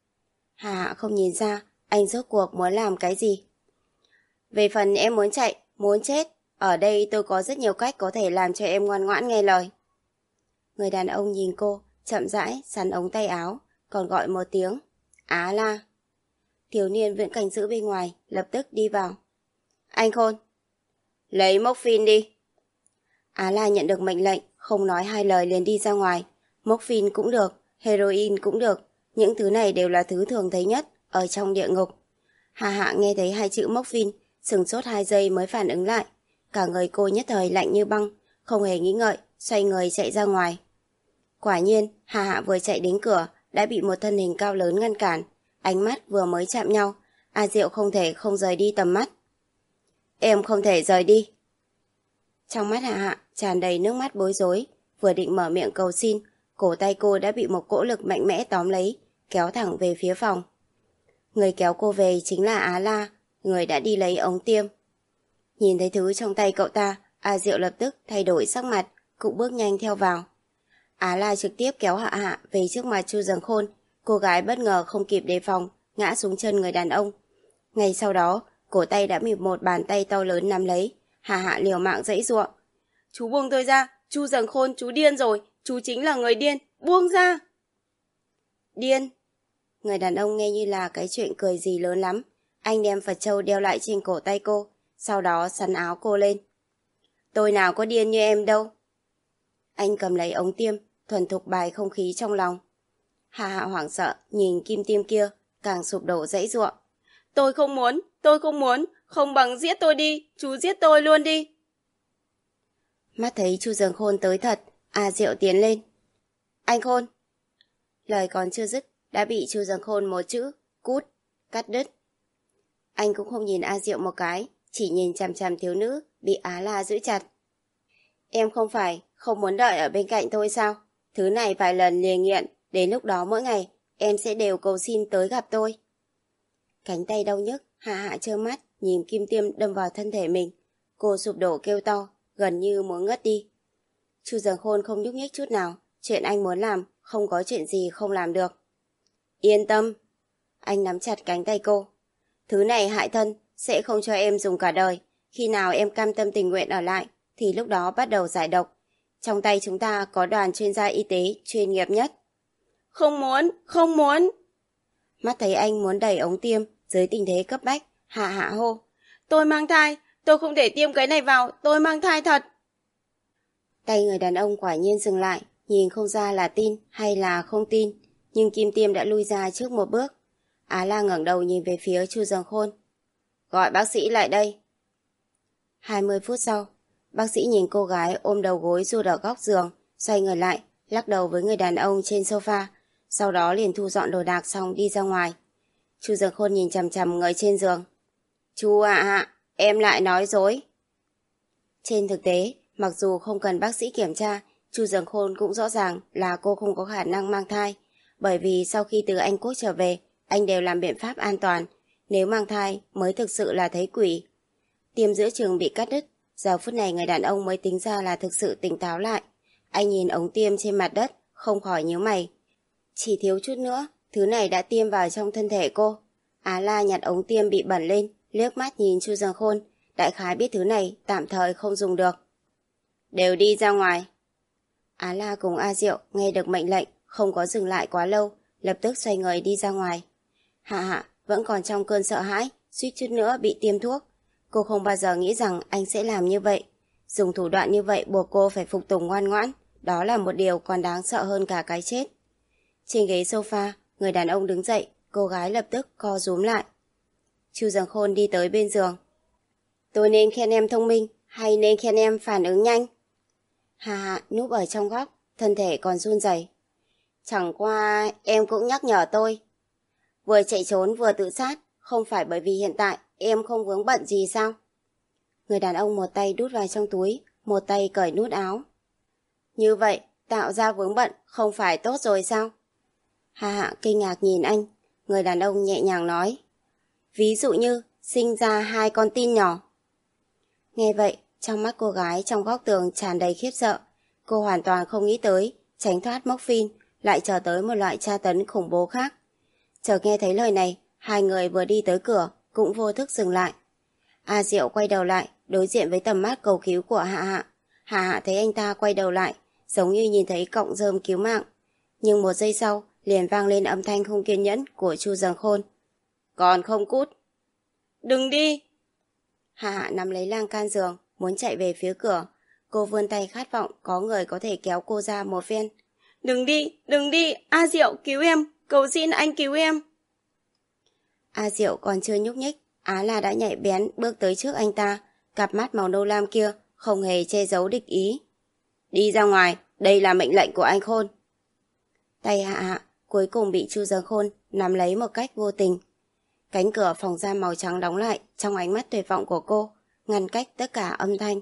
Hạ Hạ không nhìn ra, anh rốt cuộc muốn làm cái gì. Về phần em muốn chạy, muốn chết, ở đây tôi có rất nhiều cách có thể làm cho em ngoan ngoãn nghe lời. Người đàn ông nhìn cô, chậm rãi sắn ống tay áo, còn gọi một tiếng. Á La. Thiếu niên vẫn canh giữ bên ngoài, lập tức đi vào. Anh Khôn. Lấy mốc phin đi. Á La nhận được mệnh lệnh, không nói hai lời liền đi ra ngoài. Mốc phin cũng được, heroin cũng được, những thứ này đều là thứ thường thấy nhất ở trong địa ngục. Hạ Hạ nghe thấy hai chữ mốc phin, sừng sốt hai giây mới phản ứng lại. Cả người cô nhất thời lạnh như băng, không hề nghĩ ngợi, xoay người chạy ra ngoài. Quả nhiên, Hạ Hạ vừa chạy đến cửa, đã bị một thân hình cao lớn ngăn cản. Ánh mắt vừa mới chạm nhau, A Diệu không thể không rời đi tầm mắt. Em không thể rời đi. Trong mắt Hạ Hạ tràn đầy nước mắt bối rối, vừa định mở miệng cầu xin, cổ tay cô đã bị một cỗ lực mạnh mẽ tóm lấy, kéo thẳng về phía phòng. Người kéo cô về chính là Á La, người đã đi lấy ống tiêm. Nhìn thấy thứ trong tay cậu ta, A Diệu lập tức thay đổi sắc mặt, cũng bước nhanh theo vào. Á La trực tiếp kéo Hạ Hạ về trước mặt Chu Dường Khôn, cô gái bất ngờ không kịp đề phòng, ngã xuống chân người đàn ông. Ngay sau đó, cổ tay đã bị một bàn tay to lớn nắm lấy, Hạ Hạ liều mạng giãy giụa. Chú buông tôi ra, Chu Dường Khôn, chú điên rồi, chú chính là người điên, buông ra. Điên? Người đàn ông nghe như là cái chuyện cười gì lớn lắm. Anh đem Phật trâu đeo lại trên cổ tay cô, sau đó sắn áo cô lên. Tôi nào có điên như em đâu. Anh cầm lấy ống tiêm, thuần thục bài không khí trong lòng. Hạ Hạ hoảng sợ, nhìn kim tiêm kia, càng sụp đổ giãy giụa. Tôi không muốn, tôi không muốn, không bằng giết tôi đi, chú giết tôi luôn đi. Mắt thấy Chu Dường Khôn tới thật, A Diệu tiến lên. Anh Khôn. Lời còn chưa dứt, đã bị Chu Dường Khôn một chữ, cút, cắt đứt. Anh cũng không nhìn A Diệu một cái, chỉ nhìn chằm chằm thiếu nữ, bị Á La giữ chặt. Em không phải, không muốn đợi ở bên cạnh tôi sao? Thứ này vài lần liền nghiện, đến lúc đó mỗi ngày, em sẽ đều cầu xin tới gặp tôi. Cánh tay đau nhức, Hạ Hạ trơ mắt, nhìn kim tiêm đâm vào thân thể mình. Cô sụp đổ kêu to, gần như muốn ngất đi. Chu Dường Khôn không nhúc nhích chút nào, chuyện anh muốn làm, không có chuyện gì không làm được. Yên tâm. Anh nắm chặt cánh tay cô. Thứ này hại thân, sẽ không cho em dùng cả đời. Khi nào em cam tâm tình nguyện ở lại, thì lúc đó bắt đầu giải độc. Trong tay chúng ta có đoàn chuyên gia y tế chuyên nghiệp nhất. Không muốn, không muốn. Mắt thấy anh muốn đẩy ống tiêm dưới tình thế cấp bách, Hạ Hạ hô. Tôi mang thai, tôi không thể tiêm cái này vào, tôi mang thai thật. Tay người đàn ông quả nhiên dừng lại, nhìn không ra là tin hay là không tin, nhưng kim tiêm đã lui ra trước một bước. Á La ngẩng đầu nhìn về phía Chu Dâng Khôn. Gọi bác sĩ lại đây. hai mươi phút sau, bác sĩ nhìn cô gái ôm đầu gối rụt ở góc giường, xoay người lại, lắc đầu với người đàn ông trên sofa, sau đó liền thu dọn đồ đạc xong đi ra ngoài. Chu Dâng Khôn nhìn chằm chằm người trên giường. Chu ạ ạ, em lại nói dối. Trên thực tế, mặc dù không cần bác sĩ kiểm tra, Chu Dâng Khôn cũng rõ ràng là cô không có khả năng mang thai, bởi vì sau khi từ Anh Quốc trở về, anh đều làm biện pháp an toàn, nếu mang thai mới thực sự là thấy quỷ. Tiêm giữa chừng bị cắt đứt, giờ phút này người đàn ông mới tính ra là thực sự tỉnh táo lại. Anh nhìn ống tiêm trên mặt đất, không khỏi nhíu mày. Chỉ thiếu chút nữa, thứ này đã tiêm vào trong thân thể cô. Á La nhặt ống tiêm bị bẩn lên, liếc mắt nhìn Chu Dâng Khôn, đại khái biết thứ này tạm thời không dùng được. Đều đi ra ngoài. Á La cùng A Diệu nghe được mệnh lệnh, không có dừng lại quá lâu, lập tức xoay người đi ra ngoài. Hạ Hạ vẫn còn trong cơn sợ hãi, suýt chút nữa bị tiêm thuốc. Cô không bao giờ nghĩ rằng anh sẽ làm như vậy. Dùng thủ đoạn như vậy buộc cô phải phục tùng ngoan ngoãn, đó là một điều còn đáng sợ hơn cả cái chết. Trên ghế sofa, người đàn ông đứng dậy, cô gái lập tức co rúm lại. Chu Dâng Khôn đi tới bên giường. Tôi nên khen em thông minh hay nên khen em phản ứng nhanh? Hạ Hạ núp ở trong góc, thân thể còn run rẩy. Chẳng qua em cũng nhắc nhở tôi. Vừa chạy trốn vừa tự sát, không phải bởi vì hiện tại em không vướng bận gì sao? Người đàn ông một tay đút vào trong túi, một tay cởi nút áo. Như vậy, tạo ra vướng bận không phải tốt rồi sao? Hạ Hạ kinh ngạc nhìn anh, người đàn ông nhẹ nhàng nói. Ví dụ như sinh ra hai con tin nhỏ. Nghe vậy, trong mắt cô gái trong góc tường tràn đầy khiếp sợ. Cô hoàn toàn không nghĩ tới, tránh thoát móc phin, lại chờ tới một loại tra tấn khủng bố khác. Chợt nghe thấy lời này, hai người vừa đi tới cửa, cũng vô thức dừng lại. A Diệu quay đầu lại, đối diện với tầm mắt cầu cứu của Hạ Hạ. Hạ Hạ thấy anh ta quay đầu lại, giống như nhìn thấy cọng rơm cứu mạng. Nhưng một giây sau, liền vang lên âm thanh không kiên nhẫn của Chu Dâng Khôn. Còn không cút. Đừng đi. Hạ Hạ nắm lấy lan can giường, muốn chạy về phía cửa. Cô vươn tay khát vọng có người có thể kéo cô ra một phen. Đừng đi, đừng đi, A Diệu cứu em, cầu xin anh cứu em. A Diệu còn chưa nhúc nhích, Á La đã nhạy bén bước tới trước anh ta, cặp mắt màu nâu lam kia không hề che giấu địch ý. Đi ra ngoài, đây là mệnh lệnh của anh Khôn. Tay Hạ Hạ cuối cùng bị Chu Dâng Khôn nắm lấy một cách vô tình. Cánh cửa phòng giam màu trắng đóng lại trong ánh mắt tuyệt vọng của cô, ngăn cách tất cả âm thanh.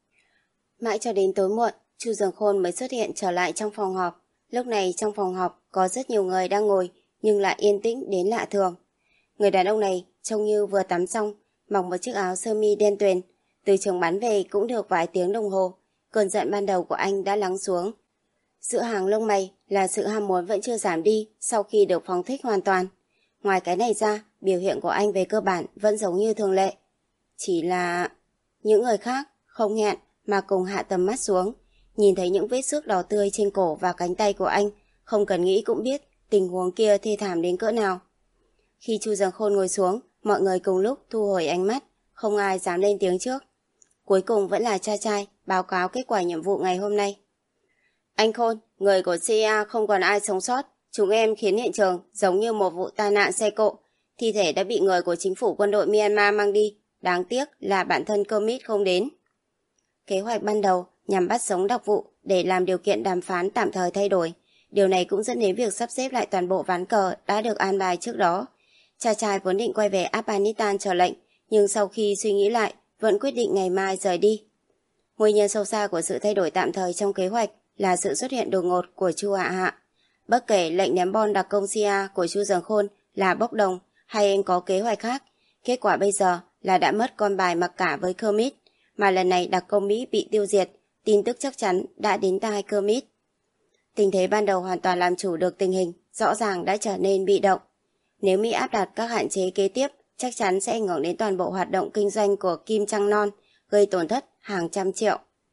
Mãi cho đến tối muộn, Chu Dâng Khôn mới xuất hiện trở lại trong phòng họp. Lúc này trong phòng họp có rất nhiều người đang ngồi, nhưng lại yên tĩnh đến lạ thường. Người đàn ông này trông như vừa tắm xong, mặc một chiếc áo sơ mi đen tuyền. Từ trường bắn về cũng được vài tiếng đồng hồ, cơn giận ban đầu của anh đã lắng xuống. Giữa hàng lông mày là sự ham muốn vẫn chưa giảm đi sau khi được phóng thích hoàn toàn. Ngoài cái này ra, biểu hiện của anh về cơ bản vẫn giống như thường lệ. Chỉ là những người khác không hẹn mà cùng hạ tầm mắt xuống, nhìn thấy những vết xước đỏ tươi trên cổ và cánh tay của anh, không cần nghĩ cũng biết tình huống kia thê thảm đến cỡ nào. Khi Chu Dâng Khôn ngồi xuống, mọi người cùng lúc thu hồi ánh mắt, không ai dám lên tiếng trước. Cuối cùng vẫn là cha trai báo cáo kết quả nhiệm vụ ngày hôm nay. Anh Khôn, người của xê i a không còn ai sống sót. Chúng em khiến hiện trường giống như một vụ tai nạn xe cộ. Thi thể đã bị người của chính phủ quân đội Myanmar mang đi. Đáng tiếc là bản thân Kermit không đến. Kế hoạch ban đầu nhằm bắt sống đặc vụ để làm điều kiện đàm phán tạm thời thay đổi. Điều này cũng dẫn đến việc sắp xếp lại toàn bộ ván cờ đã được an bài trước đó. Cha trai vốn định quay về Afghanistan chờ lệnh, nhưng sau khi suy nghĩ lại, vẫn quyết định ngày mai rời đi. Nguyên nhân sâu xa của sự thay đổi tạm thời trong kế hoạch là sự xuất hiện đột ngột của Chu Hạ Hạ. Bất kể lệnh ném bom đặc công xê i a của Chu Dâng Khôn là bốc đồng hay anh có kế hoạch khác, kết quả bây giờ là đã mất con bài mặc cả với Kermit, mà lần này đặc công Mỹ bị tiêu diệt, tin tức chắc chắn đã đến tai Kermit. Tình thế ban đầu hoàn toàn làm chủ được tình hình, rõ ràng đã trở nên bị động. Nếu Mỹ áp đặt các hạn chế kế tiếp, chắc chắn sẽ ảnh hưởng đến toàn bộ hoạt động kinh doanh của Kim Trăng Non, gây tổn thất hàng trăm triệu.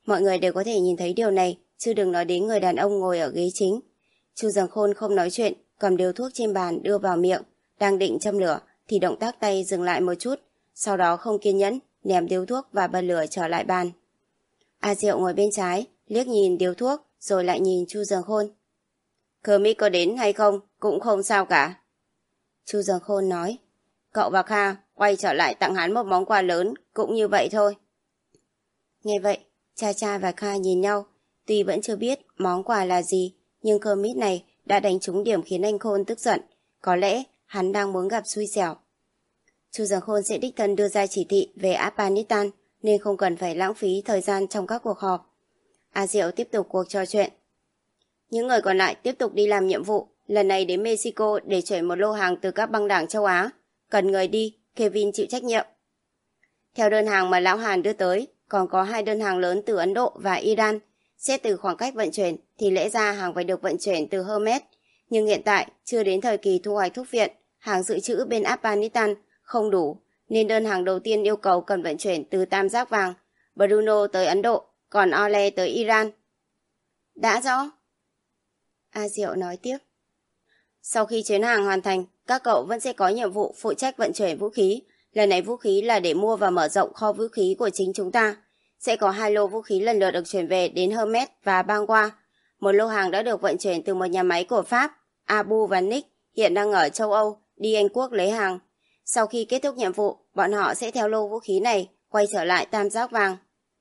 Mọi người đều có thể nhìn thấy điều này, chứ đừng nói đến người đàn ông ngồi ở ghế chính. Chu Dần Khôn không nói chuyện, cầm điếu thuốc trên bàn đưa vào miệng, đang định châm lửa thì động tác tay dừng lại một chút, sau đó không kiên nhẫn ném điếu thuốc và bật lửa trở lại bàn. A Diệu ngồi bên trái, liếc nhìn điếu thuốc rồi lại nhìn Chu Dần Khôn. Kermit có đến hay không cũng không sao cả. Chu Dần Khôn nói, cậu và Kha quay trở lại tặng hắn một món quà lớn, cũng như vậy thôi. Nghe vậy, Cha Cha và Kha nhìn nhau, tuy vẫn chưa biết món quà là gì, nhưng Kermit này đã đánh trúng điểm khiến anh Khôn tức giận, có lẽ hắn đang muốn gặp xui xẻo. Chu Dần Khôn sẽ đích thân đưa ra chỉ thị về Afghanistan nên không cần phải lãng phí thời gian trong các cuộc họp. A Diệu tiếp tục cuộc trò chuyện. Những người còn lại tiếp tục đi làm nhiệm vụ, lần này đến Mexico để chuyển một lô hàng từ các băng đảng châu Á. Cần người đi, Kevin chịu trách nhiệm. Theo đơn hàng mà Lão Hàn đưa tới, còn có hai đơn hàng lớn từ Ấn Độ và Iran. Xét từ khoảng cách vận chuyển thì lẽ ra hàng phải được vận chuyển từ Hermes, nhưng hiện tại chưa đến thời kỳ thu hoạch thuốc viện, hàng dự trữ bên Afghanistan không đủ, nên đơn hàng đầu tiên yêu cầu cần vận chuyển từ Tam Giác Vàng, Bruno tới Ấn Độ, còn Ole tới Iran. Đã rõ. A Diệu nói tiếp. Sau khi chuyến hàng hoàn thành, các cậu vẫn sẽ có nhiệm vụ phụ trách vận chuyển vũ khí. Lần này vũ khí là để mua và mở rộng kho vũ khí của chính chúng ta. Sẽ có hai lô vũ khí lần lượt được chuyển về đến Hermes và Bangwa. Một lô hàng đã được vận chuyển từ một nhà máy của Pháp, Abu và Nick, hiện đang ở châu Âu, đi Anh Quốc lấy hàng. Sau khi kết thúc nhiệm vụ, bọn họ sẽ theo lô vũ khí này quay trở lại Tam Giác Vàng.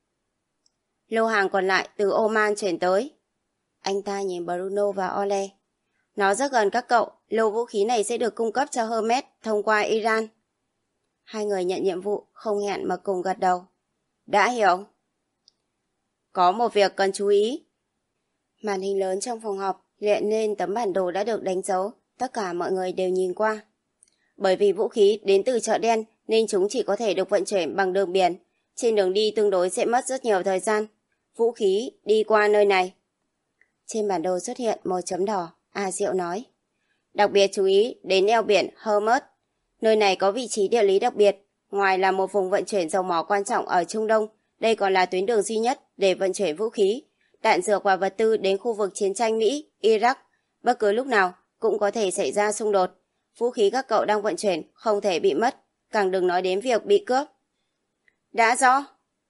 Lô hàng còn lại từ Oman chuyển tới. Anh ta nhìn Bruno và Ole. Nó rất gần các cậu, lô vũ khí này sẽ được cung cấp cho Hermes thông qua Iran. Hai người nhận nhiệm vụ, không hẹn mà cùng gật đầu. Đã hiểu. Có một việc cần chú ý. Màn hình lớn trong phòng họp hiện lên tấm bản đồ đã được đánh dấu, tất cả mọi người đều nhìn qua. Bởi vì vũ khí đến từ chợ đen nên chúng chỉ có thể được vận chuyển bằng đường biển. Trên đường đi tương đối sẽ mất rất nhiều thời gian. Vũ khí đi qua nơi này. Trên bản đồ xuất hiện một chấm đỏ, A Diệu nói. Đặc biệt chú ý đến eo biển Hormuz. Nơi này có vị trí địa lý đặc biệt. Ngoài là một vùng vận chuyển dầu mỏ quan trọng ở Trung Đông, đây còn là tuyến đường duy nhất để vận chuyển vũ khí, đạn dược và vật tư đến khu vực chiến tranh Mỹ, Iraq. Bất cứ lúc nào cũng có thể xảy ra xung đột. Vũ khí các cậu đang vận chuyển không thể bị mất, càng đừng nói đến việc bị cướp. Đã rõ.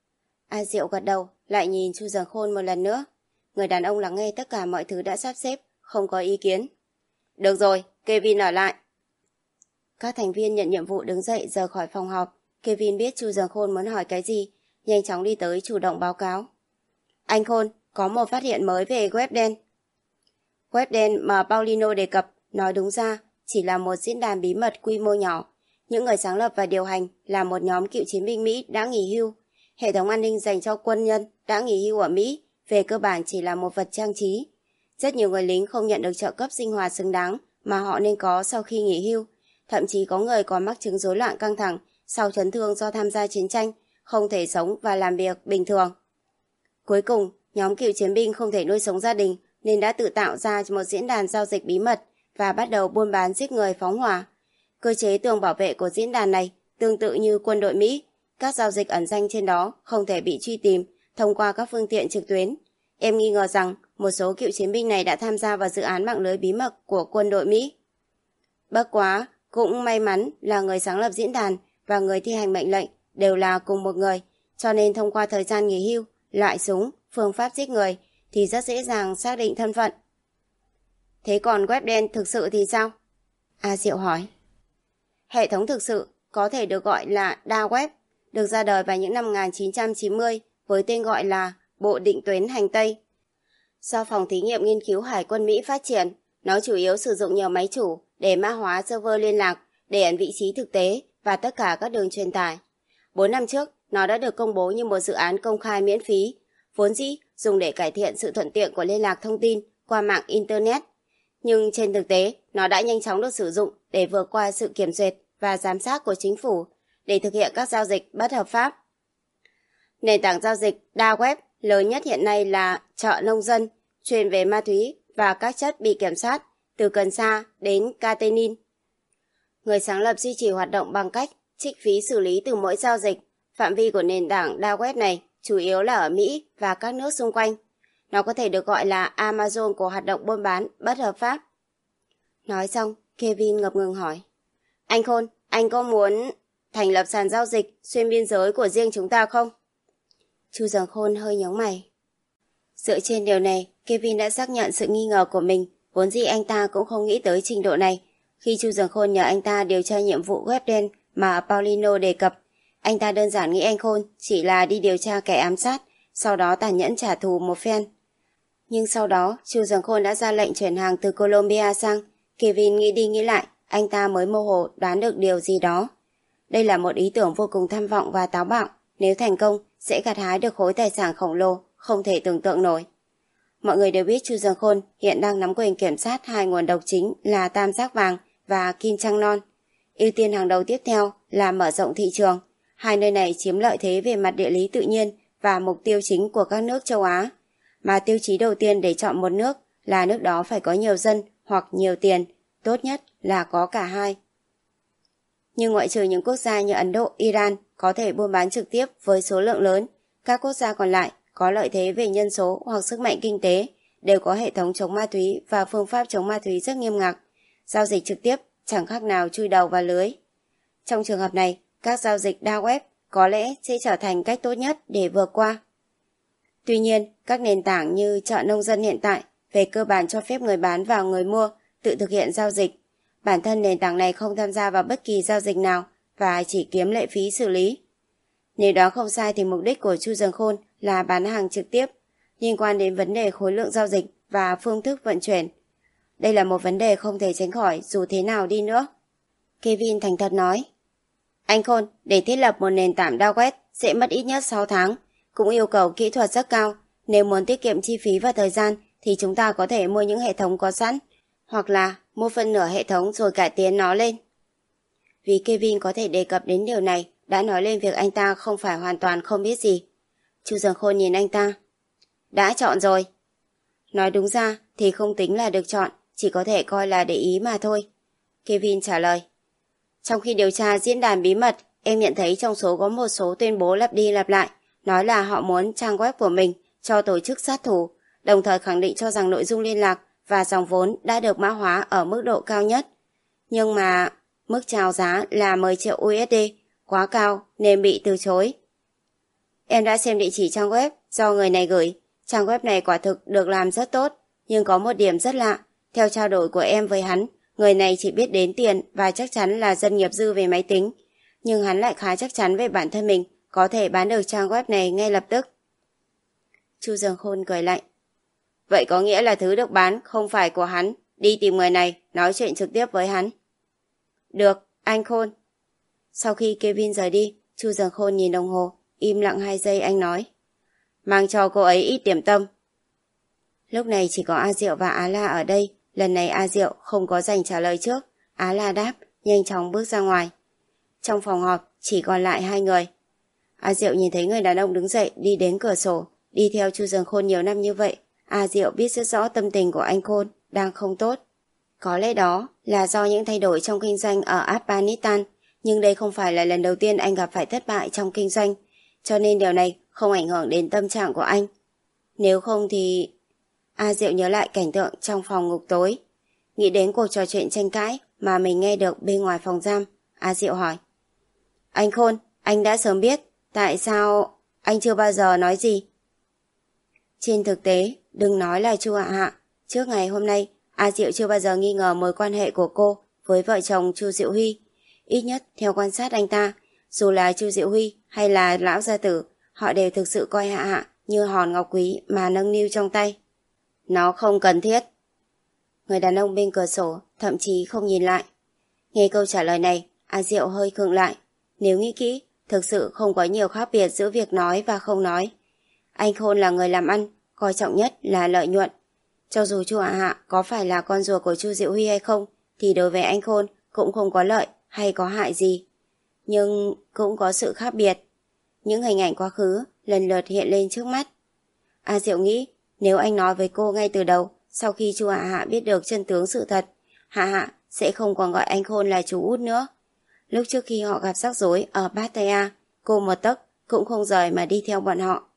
A Diệu gật đầu, lại nhìn Chu Dần Khôn một lần nữa. Người đàn ông lắng nghe tất cả mọi thứ đã sắp xếp, không có ý kiến. Được rồi, Kevin ở lại. Các thành viên nhận nhiệm vụ đứng dậy rời khỏi phòng họp. Kevin biết Chu Dần Khôn muốn hỏi cái gì, nhanh chóng đi tới chủ động báo cáo. Anh Khôn, có một phát hiện mới về web đen. Web đen mà Paulino đề cập, nói đúng ra, chỉ là một diễn đàn bí mật quy mô nhỏ. Những người sáng lập và điều hành là một nhóm cựu chiến binh Mỹ đã nghỉ hưu. Hệ thống an ninh dành cho quân nhân đã nghỉ hưu ở Mỹ về cơ bản chỉ là một vật trang trí. Rất nhiều người lính không nhận được trợ cấp sinh hoạt xứng đáng mà họ nên có sau khi nghỉ hưu. Thậm chí có người còn mắc chứng rối loạn căng thẳng sau chấn thương do tham gia chiến tranh, không thể sống và làm việc bình thường. Cuối cùng, nhóm cựu chiến binh không thể nuôi sống gia đình nên đã tự tạo ra một diễn đàn giao dịch bí mật và bắt đầu buôn bán giết người phóng hỏa. Cơ chế tường bảo vệ của diễn đàn này tương tự như quân đội Mỹ. Các giao dịch ẩn danh trên đó không thể bị truy tìm thông qua các phương tiện trực tuyến. Em nghi ngờ rằng một số cựu chiến binh này đã tham gia vào dự án mạng lưới bí mật của quân đội Mỹ. Bất quá, cũng may mắn là người sáng lập diễn đàn và người thi hành mệnh lệnh đều là cùng một người, cho nên thông qua thời gian nghỉ hưu, loại súng, phương pháp giết người thì rất dễ dàng xác định thân phận. Thế còn web đen thực sự thì sao? A Diệu hỏi. Hệ thống thực sự có thể được gọi là Dark Web, được ra đời vào những năm một nghìn chín trăm chín mươi với tên gọi là Bộ Định tuyến Hành Tây. Do Phòng Thí nghiệm Nghiên cứu Hải quân Mỹ phát triển, nó chủ yếu sử dụng nhiều máy chủ để mã hóa server liên lạc, để ẩn vị trí thực tế và tất cả các đường truyền tải. Bốn năm trước, nó đã được công bố như một dự án công khai miễn phí, vốn dĩ dùng để cải thiện sự thuận tiện của liên lạc thông tin qua mạng Internet. Nhưng trên thực tế, nó đã nhanh chóng được sử dụng để vượt qua sự kiểm duyệt và giám sát của chính phủ để thực hiện các giao dịch bất hợp pháp. Nền tảng giao dịch Dark Web lớn nhất hiện nay là chợ nông dân, chuyên về ma túy và các chất bị kiểm soát, từ cần sa đến catenin. Người sáng lập duy trì hoạt động bằng cách trích phí xử lý từ mỗi giao dịch. Phạm vi của nền tảng Dark Web này chủ yếu là ở Mỹ và các nước xung quanh. Nó có thể được gọi là Amazon của hoạt động buôn bán bất hợp pháp. Nói xong, Kevin ngập ngừng hỏi. Anh Khôn, anh có muốn thành lập sàn giao dịch xuyên biên giới của riêng chúng ta không? Chu Dần Khôn hơi nhướng mày. Dựa trên điều này, Kevin đã xác nhận sự nghi ngờ của mình, vốn dĩ anh ta cũng không nghĩ tới trình độ này. Khi Chu Dần Khôn nhờ anh ta điều tra nhiệm vụ web đen mà Paulino đề cập, anh ta đơn giản nghĩ anh Khôn chỉ là đi điều tra kẻ ám sát, sau đó tàn nhẫn trả thù một phen. Nhưng sau đó, Chu Dần Khôn đã ra lệnh chuyển hàng từ Colombia sang. Kevin nghĩ đi nghĩ lại, anh ta mới mơ hồ đoán được điều gì đó. Đây là một ý tưởng vô cùng tham vọng và táo bạo, nếu thành công sẽ gặt hái được khối tài sản khổng lồ, không thể tưởng tượng nổi. Mọi người đều biết Chu Dần Khôn hiện đang nắm quyền kiểm soát hai nguồn độc chính là tam giác vàng và kim trăng non. Ưu tiên hàng đầu tiếp theo là mở rộng thị trường. Hai nơi này chiếm lợi thế về mặt địa lý tự nhiên và mục tiêu chính của các nước châu Á. Mà tiêu chí đầu tiên để chọn một nước là nước đó phải có nhiều dân hoặc nhiều tiền, tốt nhất là có cả hai. Nhưng ngoại trừ những quốc gia như Ấn Độ, Iran có thể buôn bán trực tiếp với số lượng lớn, các quốc gia còn lại có lợi thế về nhân số hoặc sức mạnh kinh tế, đều có hệ thống chống ma túy và phương pháp chống ma túy rất nghiêm ngặt. Giao dịch trực tiếp chẳng khác nào chui đầu vào lưới. Trong trường hợp này, các giao dịch đa web có lẽ sẽ trở thành cách tốt nhất để vượt qua. Tuy nhiên, các nền tảng như chợ nông dân hiện tại về cơ bản cho phép người bán và người mua tự thực hiện giao dịch. Bản thân nền tảng này không tham gia vào bất kỳ giao dịch nào và chỉ kiếm lệ phí xử lý. Nếu đó không sai thì mục đích của Chu Dần Khôn là bán hàng trực tiếp, liên quan đến vấn đề khối lượng giao dịch và phương thức vận chuyển. Đây là một vấn đề không thể tránh khỏi dù thế nào đi nữa. Kevin thành thật nói. Anh Khôn, để thiết lập một nền tảng đa web sẽ mất ít nhất sáu tháng, cũng yêu cầu kỹ thuật rất cao. Nếu muốn tiết kiệm chi phí và thời gian thì chúng ta có thể mua những hệ thống có sẵn, hoặc là mua phân nửa hệ thống rồi cải tiến nó lên. Vì Kevin có thể đề cập đến điều này đã nói lên việc anh ta không phải hoàn toàn không biết gì. Chu Dần Khôn nhìn anh ta. Đã chọn rồi. Nói đúng ra thì không tính là được chọn, chỉ có thể coi là để ý mà thôi. Kevin trả lời. Trong khi điều tra diễn đàn bí mật, em nhận thấy trong số có một số tuyên bố lặp đi lặp lại, nói là họ muốn trang web của mình cho tổ chức sát thủ, đồng thời khẳng định cho rằng nội dung liên lạc và dòng vốn đã được mã hóa ở mức độ cao nhất. Nhưng mà mức chào giá là mười triệu u ét đê, quá cao nên bị từ chối. Em đã xem địa chỉ trang web do người này gửi. Trang web này quả thực được làm rất tốt, nhưng có một điểm rất lạ. Theo trao đổi của em với hắn, người này chỉ biết đến tiền và chắc chắn là dân nghiệp dư về máy tính. Nhưng hắn lại khá chắc chắn về bản thân mình có thể bán được trang web này ngay lập tức. Chu Dần Khôn cười lạnh. Vậy có nghĩa là thứ được bán không phải của hắn. Đi tìm người này, nói chuyện trực tiếp với hắn. Được, anh Khôn. Sau khi Kevin rời đi, Chu Dần Khôn nhìn đồng hồ, im lặng hai giây anh nói. Mang cho cô ấy ít điểm tâm. Lúc này chỉ có A Diệu và Á La ở đây. Lần này A Diệu không có dành trả lời trước. Á La đáp, nhanh chóng bước ra ngoài. Trong phòng họp chỉ còn lại hai người. A Diệu nhìn thấy người đàn ông đứng dậy đi đến cửa sổ. Đi theo Chu Dần Khôn nhiều năm như vậy, A Diệu biết rất rõ tâm tình của anh Khôn đang không tốt. Có lẽ đó là do những thay đổi trong kinh doanh ở Afghanistan, nhưng đây không phải là lần đầu tiên anh gặp phải thất bại trong kinh doanh, cho nên điều này không ảnh hưởng đến tâm trạng của anh. Nếu không thì... A Diệu nhớ lại cảnh tượng trong phòng ngục tối, nghĩ đến cuộc trò chuyện tranh cãi mà mình nghe được bên ngoài phòng giam. A Diệu hỏi. Anh Khôn, anh đã sớm biết, tại sao anh chưa bao giờ nói gì? Trên thực tế, đừng nói là Chu Hạ Hạ, trước ngày hôm nay, A Diệu chưa bao giờ nghi ngờ mối quan hệ của cô với vợ chồng Chu Diệu Huy. Ít nhất theo quan sát anh ta, dù là Chu Diệu Huy hay là lão gia tử, họ đều thực sự coi Hạ Hạ như hòn ngọc quý mà nâng niu trong tay. Nó không cần thiết. Người đàn ông bên cửa sổ thậm chí không nhìn lại. Nghe câu trả lời này, A Diệu hơi khựng lại. Nếu nghĩ kỹ, thực sự không có nhiều khác biệt giữa việc nói và không nói. Anh Khôn là người làm ăn, coi trọng nhất là lợi nhuận. Cho dù Chu Hạ Hạ có phải là con rùa của Chu Diệu Huy hay không, thì đối với anh Khôn cũng không có lợi hay có hại gì. Nhưng cũng có sự khác biệt. Những hình ảnh quá khứ lần lượt hiện lên trước mắt. A Diệu nghĩ, nếu anh nói với cô ngay từ đầu, sau khi Chu Hạ Hạ biết được chân tướng sự thật, Hạ Hạ sẽ không còn gọi anh Khôn là chú út nữa. Lúc trước khi họ gặp rắc rối ở Pattaya, cô một tấc cũng không rời mà đi theo bọn họ.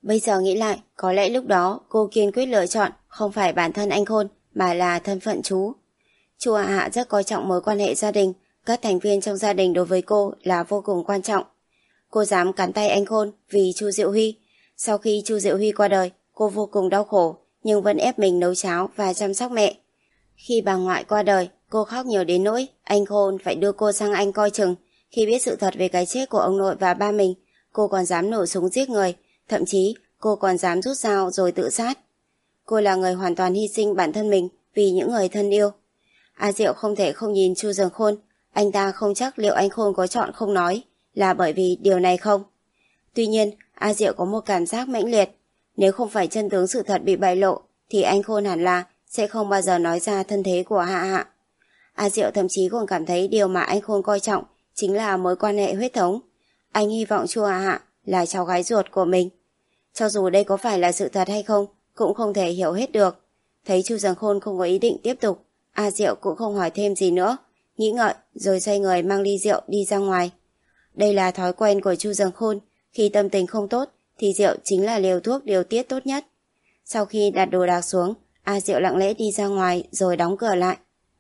Bây giờ nghĩ lại, có lẽ lúc đó cô kiên quyết lựa chọn không phải bản thân anh Khôn mà là thân phận chú. Chu Hạ Hạ rất coi trọng mối quan hệ gia đình, các thành viên trong gia đình đối với cô là vô cùng quan trọng. Cô dám cắn tay anh Khôn vì Chu Diệu Huy. Sau khi Chu Diệu Huy qua đời, cô vô cùng đau khổ nhưng vẫn ép mình nấu cháo và chăm sóc mẹ. Khi bà ngoại qua đời, cô khóc nhiều đến nỗi anh Khôn phải đưa cô sang Anh coi chừng. Khi biết sự thật về cái chết của ông nội và ba mình, cô còn dám nổ súng giết người, thậm chí cô còn dám rút dao rồi tự sát. Cô là người hoàn toàn hy sinh bản thân mình vì những người thân yêu. A Diệu không thể không nhìn Chu Dương Khôn, anh ta không chắc liệu anh Khôn có chọn không nói là bởi vì điều này không. Tuy nhiên, A Diệu có một cảm giác mãnh liệt, nếu không phải chân tướng sự thật bị bại lộ thì anh Khôn hẳn là sẽ không bao giờ nói ra thân thế của Hạ Hạ. A Diệu thậm chí còn cảm thấy điều mà anh Khôn coi trọng chính là mối quan hệ huyết thống. Anh hy vọng Chu Hạ Hạ là cháu gái ruột của mình. Cho dù đây có phải là sự thật hay không, cũng không thể hiểu hết được. Thấy Chu Dương Khôn không có ý định tiếp tục, A Diệu cũng không hỏi thêm gì nữa, nghĩ ngợi rồi xoay người mang ly rượu đi ra ngoài. Đây là thói quen của Chu Dương Khôn, khi tâm tình không tốt thì rượu chính là liều thuốc điều tiết tốt nhất. Sau khi đặt đồ đạc xuống, A Diệu lặng lẽ đi ra ngoài rồi đóng cửa lại.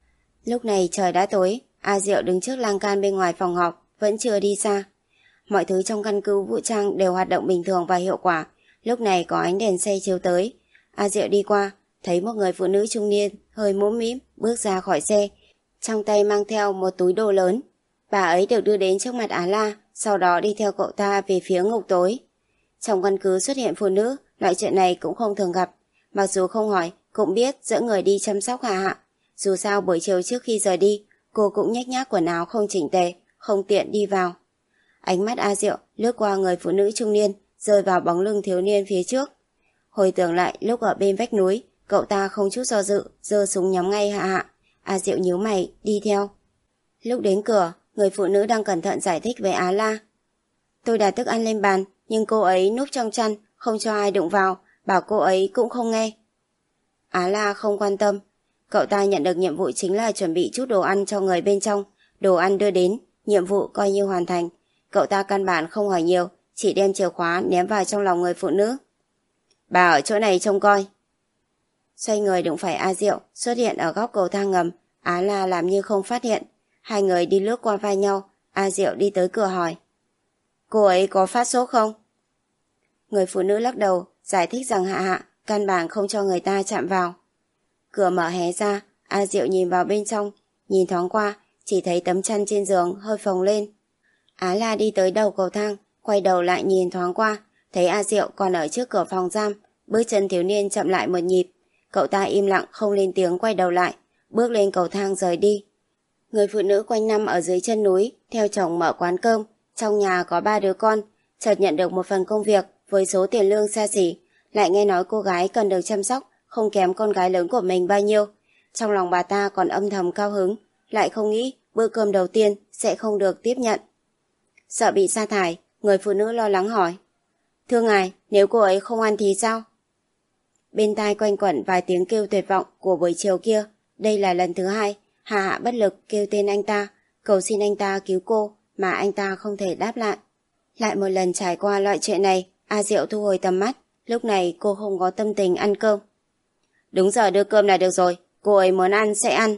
Lúc này trời đã tối, A Diệu đứng trước lan can bên ngoài phòng họp, vẫn chưa đi xa. Mọi thứ trong căn cứ vũ trang đều hoạt động bình thường và hiệu quả. Lúc này có ánh đèn xe chiếu tới. A Diệu đi qua, thấy một người phụ nữ trung niên, hơi mũm mĩm, bước ra khỏi xe, trong tay mang theo một túi đồ lớn. Bà ấy được đưa đến trước mặt Á La, sau đó đi theo cậu ta về phía ngục tối. Trong căn cứ xuất hiện phụ nữ, loại chuyện này cũng không thường gặp. Mặc dù không hỏi, cũng biết dẫn người đi chăm sóc Hạ Hạ. Dù sao buổi chiều trước khi rời đi, cô cũng nhách nhác quần áo không chỉnh tề, không tiện đi vào. Ánh mắt A Diệu lướt qua người phụ nữ trung niên, rơi vào bóng lưng thiếu niên phía trước. Hồi tưởng lại lúc ở bên vách núi, cậu ta không chút do dự, giơ súng nhắm ngay Hạ Hạ. A Diệu nhíu mày, đi theo. Lúc đến cửa, người phụ nữ đang cẩn thận giải thích với Á La. Tôi đặt thức ăn lên bàn, nhưng cô ấy núp trong chăn, không cho ai đụng vào, bảo cô ấy cũng không nghe. Á La không quan tâm. Cậu ta nhận được nhiệm vụ chính là chuẩn bị chút đồ ăn cho người bên trong. Đồ ăn đưa đến, nhiệm vụ coi như hoàn thành. Cậu ta căn bản không hỏi nhiều, chỉ đem chìa khóa ném vào trong lòng người phụ nữ. Bà ở chỗ này trông coi. Xoay người đụng phải A Diệu, xuất hiện ở góc cầu thang ngầm. Á La làm như không phát hiện. Hai người đi lướt qua vai nhau. A Diệu đi tới cửa hỏi. Cô ấy có phát sốt không? Người phụ nữ lắc đầu, giải thích rằng Hạ Hạ căn bản không cho người ta chạm vào. Cửa mở hé ra, A Diệu nhìn vào bên trong, nhìn thoáng qua, chỉ thấy tấm chăn trên giường hơi phồng lên. Á La đi tới đầu cầu thang, quay đầu lại nhìn thoáng qua, thấy A Diệu còn ở trước cửa phòng giam, bước chân thiếu niên chậm lại một nhịp. Cậu ta im lặng không lên tiếng quay đầu lại, bước lên cầu thang rời đi. Người phụ nữ quanh năm ở dưới chân núi, theo chồng mở quán cơm, trong nhà có ba đứa con, chợt nhận được một phần công việc với số tiền lương xa xỉ, lại nghe nói cô gái cần được chăm sóc không kém con gái lớn của mình bao nhiêu. Trong lòng bà ta còn âm thầm cao hứng, lại không nghĩ bữa cơm đầu tiên sẽ không được tiếp nhận. Sợ bị sa thải, người phụ nữ lo lắng hỏi. Thưa ngài, nếu cô ấy không ăn thì sao? Bên tai quanh quẩn vài tiếng kêu tuyệt vọng của buổi chiều kia. Đây là lần thứ hai Hạ Hạ bất lực kêu tên anh ta, cầu xin anh ta cứu cô, mà anh ta không thể đáp lại. Lại một lần trải qua loại chuyện này, A Diệu thu hồi tầm mắt. Lúc này cô không có tâm tình ăn cơm. Đúng giờ đưa cơm là được rồi, cô ấy muốn ăn sẽ ăn.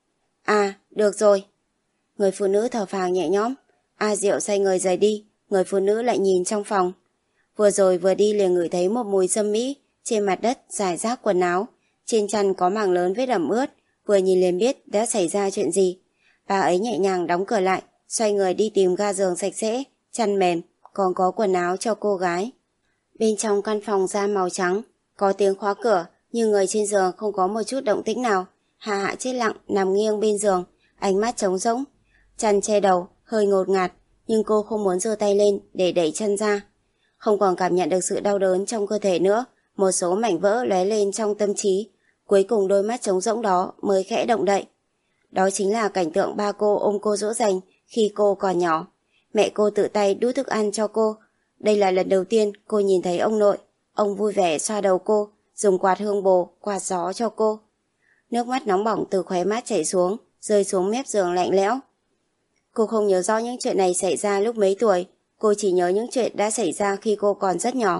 À, được rồi. Người phụ nữ thở phào nhẹ nhõm. A Diệu xoay người rời đi, người phụ nữ lại nhìn trong phòng. Vừa rồi vừa đi liền ngửi thấy một mùi sâm mỹ, trên mặt đất rải rác quần áo, trên chăn có mảng lớn vết ẩm ướt, vừa nhìn liền biết đã xảy ra chuyện gì. Bà ấy nhẹ nhàng đóng cửa lại, xoay người đi tìm ga giường sạch sẽ, chăn mềm, còn có quần áo cho cô gái. Bên trong căn phòng da màu trắng, có tiếng khóa cửa, nhưng người trên giường không có một chút động tĩnh nào. Hạ Hạ chết lặng nằm nghiêng bên giường, ánh mắt trống rỗng, chăn che đầu, hơi ngột ngạt, nhưng cô không muốn giơ tay lên để đẩy chân ra. Không còn cảm nhận được sự đau đớn trong cơ thể nữa, một số mảnh vỡ lóe lên trong tâm trí, cuối cùng đôi mắt trống rỗng đó mới khẽ động đậy. Đó chính là cảnh tượng ba cô ôm cô dỗ dành khi cô còn nhỏ. Mẹ cô tự tay đút thức ăn cho cô. Đây là lần đầu tiên cô nhìn thấy ông nội. Ông vui vẻ xoa đầu cô, dùng quạt hương bồ quạt gió cho cô. Nước mắt nóng bỏng từ khóe mắt chảy xuống, rơi xuống mép giường lạnh lẽo. Cô không nhớ rõ những chuyện này xảy ra lúc mấy tuổi, cô chỉ nhớ những chuyện đã xảy ra khi cô còn rất nhỏ.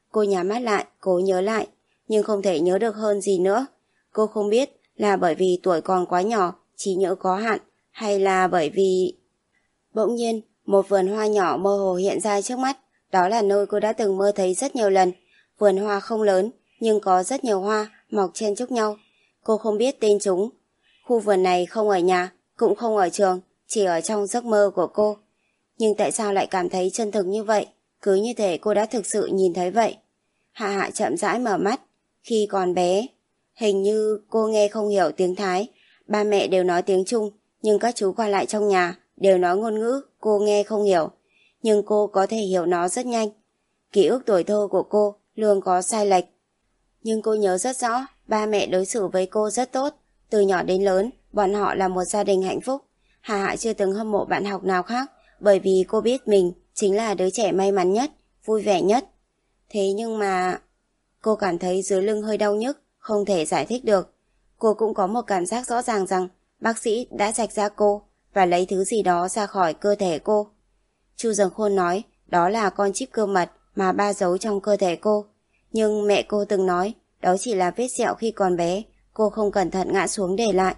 Cô nhắm mắt lại, cố nhớ lại, nhưng không thể nhớ được hơn gì nữa. Cô không biết là bởi vì tuổi còn quá nhỏ, trí nhớ có hạn, hay là bởi vì... Bỗng nhiên, một vườn hoa nhỏ mơ hồ hiện ra trước mắt. Đó là nơi cô đã từng mơ thấy rất nhiều lần. Vườn hoa không lớn, nhưng có rất nhiều hoa mọc chen chúc nhau. Cô không biết tên chúng. Khu vườn này không ở nhà, cũng không ở trường, chỉ ở trong giấc mơ của cô. Nhưng tại sao lại cảm thấy chân thực như vậy? Cứ như thể cô đã thực sự nhìn thấy vậy. Hạ Hạ chậm rãi mở mắt. Khi còn bé, hình như cô nghe không hiểu tiếng Thái. Ba mẹ đều nói tiếng Trung, nhưng các chú qua lại trong nhà đều nói ngôn ngữ cô nghe không hiểu. Nhưng cô có thể hiểu nó rất nhanh. Ký ức tuổi thơ của cô luôn có sai lệch. Nhưng cô nhớ rất rõ, ba mẹ đối xử với cô rất tốt. Từ nhỏ đến lớn, bọn họ là một gia đình hạnh phúc. Hạ Hạ chưa từng hâm mộ bạn học nào khác, bởi vì cô biết mình chính là đứa trẻ may mắn nhất, vui vẻ nhất. Thế nhưng mà... Cô cảm thấy dưới lưng hơi đau nhức, không thể giải thích được. Cô cũng có một cảm giác rõ ràng rằng bác sĩ đã rạch ra cô và lấy thứ gì đó ra khỏi cơ thể cô. Chu Dâng Khôn nói đó là con chip cơ mật mà ba giấu trong cơ thể cô. Nhưng mẹ cô từng nói đó chỉ là vết sẹo khi còn bé, cô không cẩn thận ngã xuống để lại.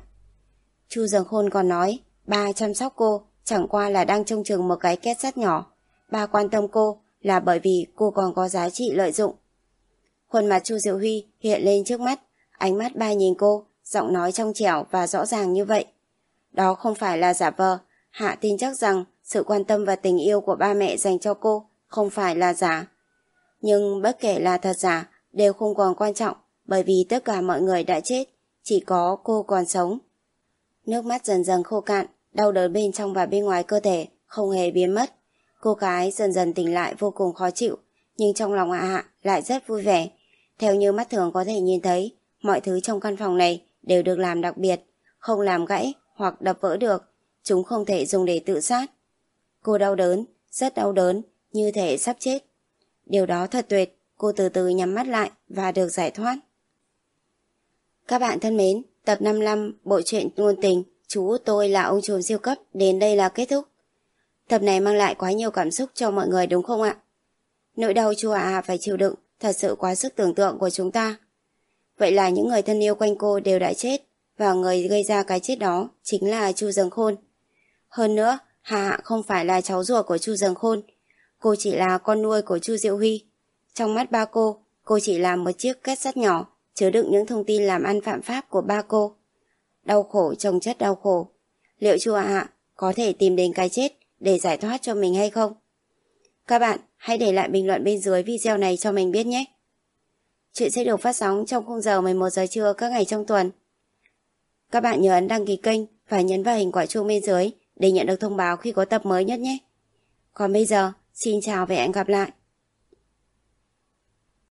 Chu Dâng Khôn còn nói ba chăm sóc cô chẳng qua là đang trông chừng một cái két sắt nhỏ. Ba quan tâm cô là bởi vì cô còn có giá trị lợi dụng. Khuôn mặt Chu Diệu Huy hiện lên trước mắt, ánh mắt ba nhìn cô, giọng nói trong trẻo và rõ ràng như vậy. Đó không phải là giả vờ, Hạ tin chắc rằng sự quan tâm và tình yêu của ba mẹ dành cho cô không phải là giả. Nhưng bất kể là thật giả, đều không còn quan trọng, bởi vì tất cả mọi người đã chết, chỉ có cô còn sống. Nước mắt dần dần khô cạn, đau đớn bên trong và bên ngoài cơ thể không hề biến mất. Cô gái dần dần tỉnh lại vô cùng khó chịu, nhưng trong lòng Hạ Hạ lại rất vui vẻ. Theo như mắt thường có thể nhìn thấy, mọi thứ trong căn phòng này đều được làm đặc biệt, không làm gãy hoặc đập vỡ được, chúng không thể dùng để tự sát. Cô đau đớn, rất đau đớn, như thể sắp chết. Điều đó thật tuyệt, cô từ từ nhắm mắt lại và được giải thoát. Các bạn thân mến, tập năm mươi lăm bộ truyện ngôn tình Chú Út Tôi Là Ông Trùm Siêu Cấp đến đây là kết thúc. Tập này mang lại quá nhiều cảm xúc cho mọi người đúng không ạ? Nỗi đau Chu Hạ Hạ phải chịu đựng thật sự quá sức tưởng tượng của chúng ta. Vậy là những người thân yêu quanh cô đều đã chết, và người gây ra cái chết đó chính là Chu Dâng Khôn. Hơn nữa, Hạ Hạ không phải là cháu ruột của Chu Dâng Khôn, cô chỉ là con nuôi của Chu Diệu Huy. Trong mắt ba cô, cô chỉ là một chiếc két sắt nhỏ chứa đựng những thông tin làm ăn phạm pháp của ba cô. Đau khổ chồng chất đau khổ. Liệu Chu Hạ Hạ có thể tìm đến cái chết để giải thoát cho mình hay không? Các bạn hãy để lại bình luận bên dưới video này cho mình biết nhé. Chuyện sẽ được phát sóng trong khung giờ mười một giờ trưa các ngày trong tuần. Các bạn nhớ ấn đăng ký kênh và nhấn vào hình quả chuông bên dưới để nhận được thông báo khi có tập mới nhất nhé. Còn bây giờ, xin chào và hẹn gặp lại.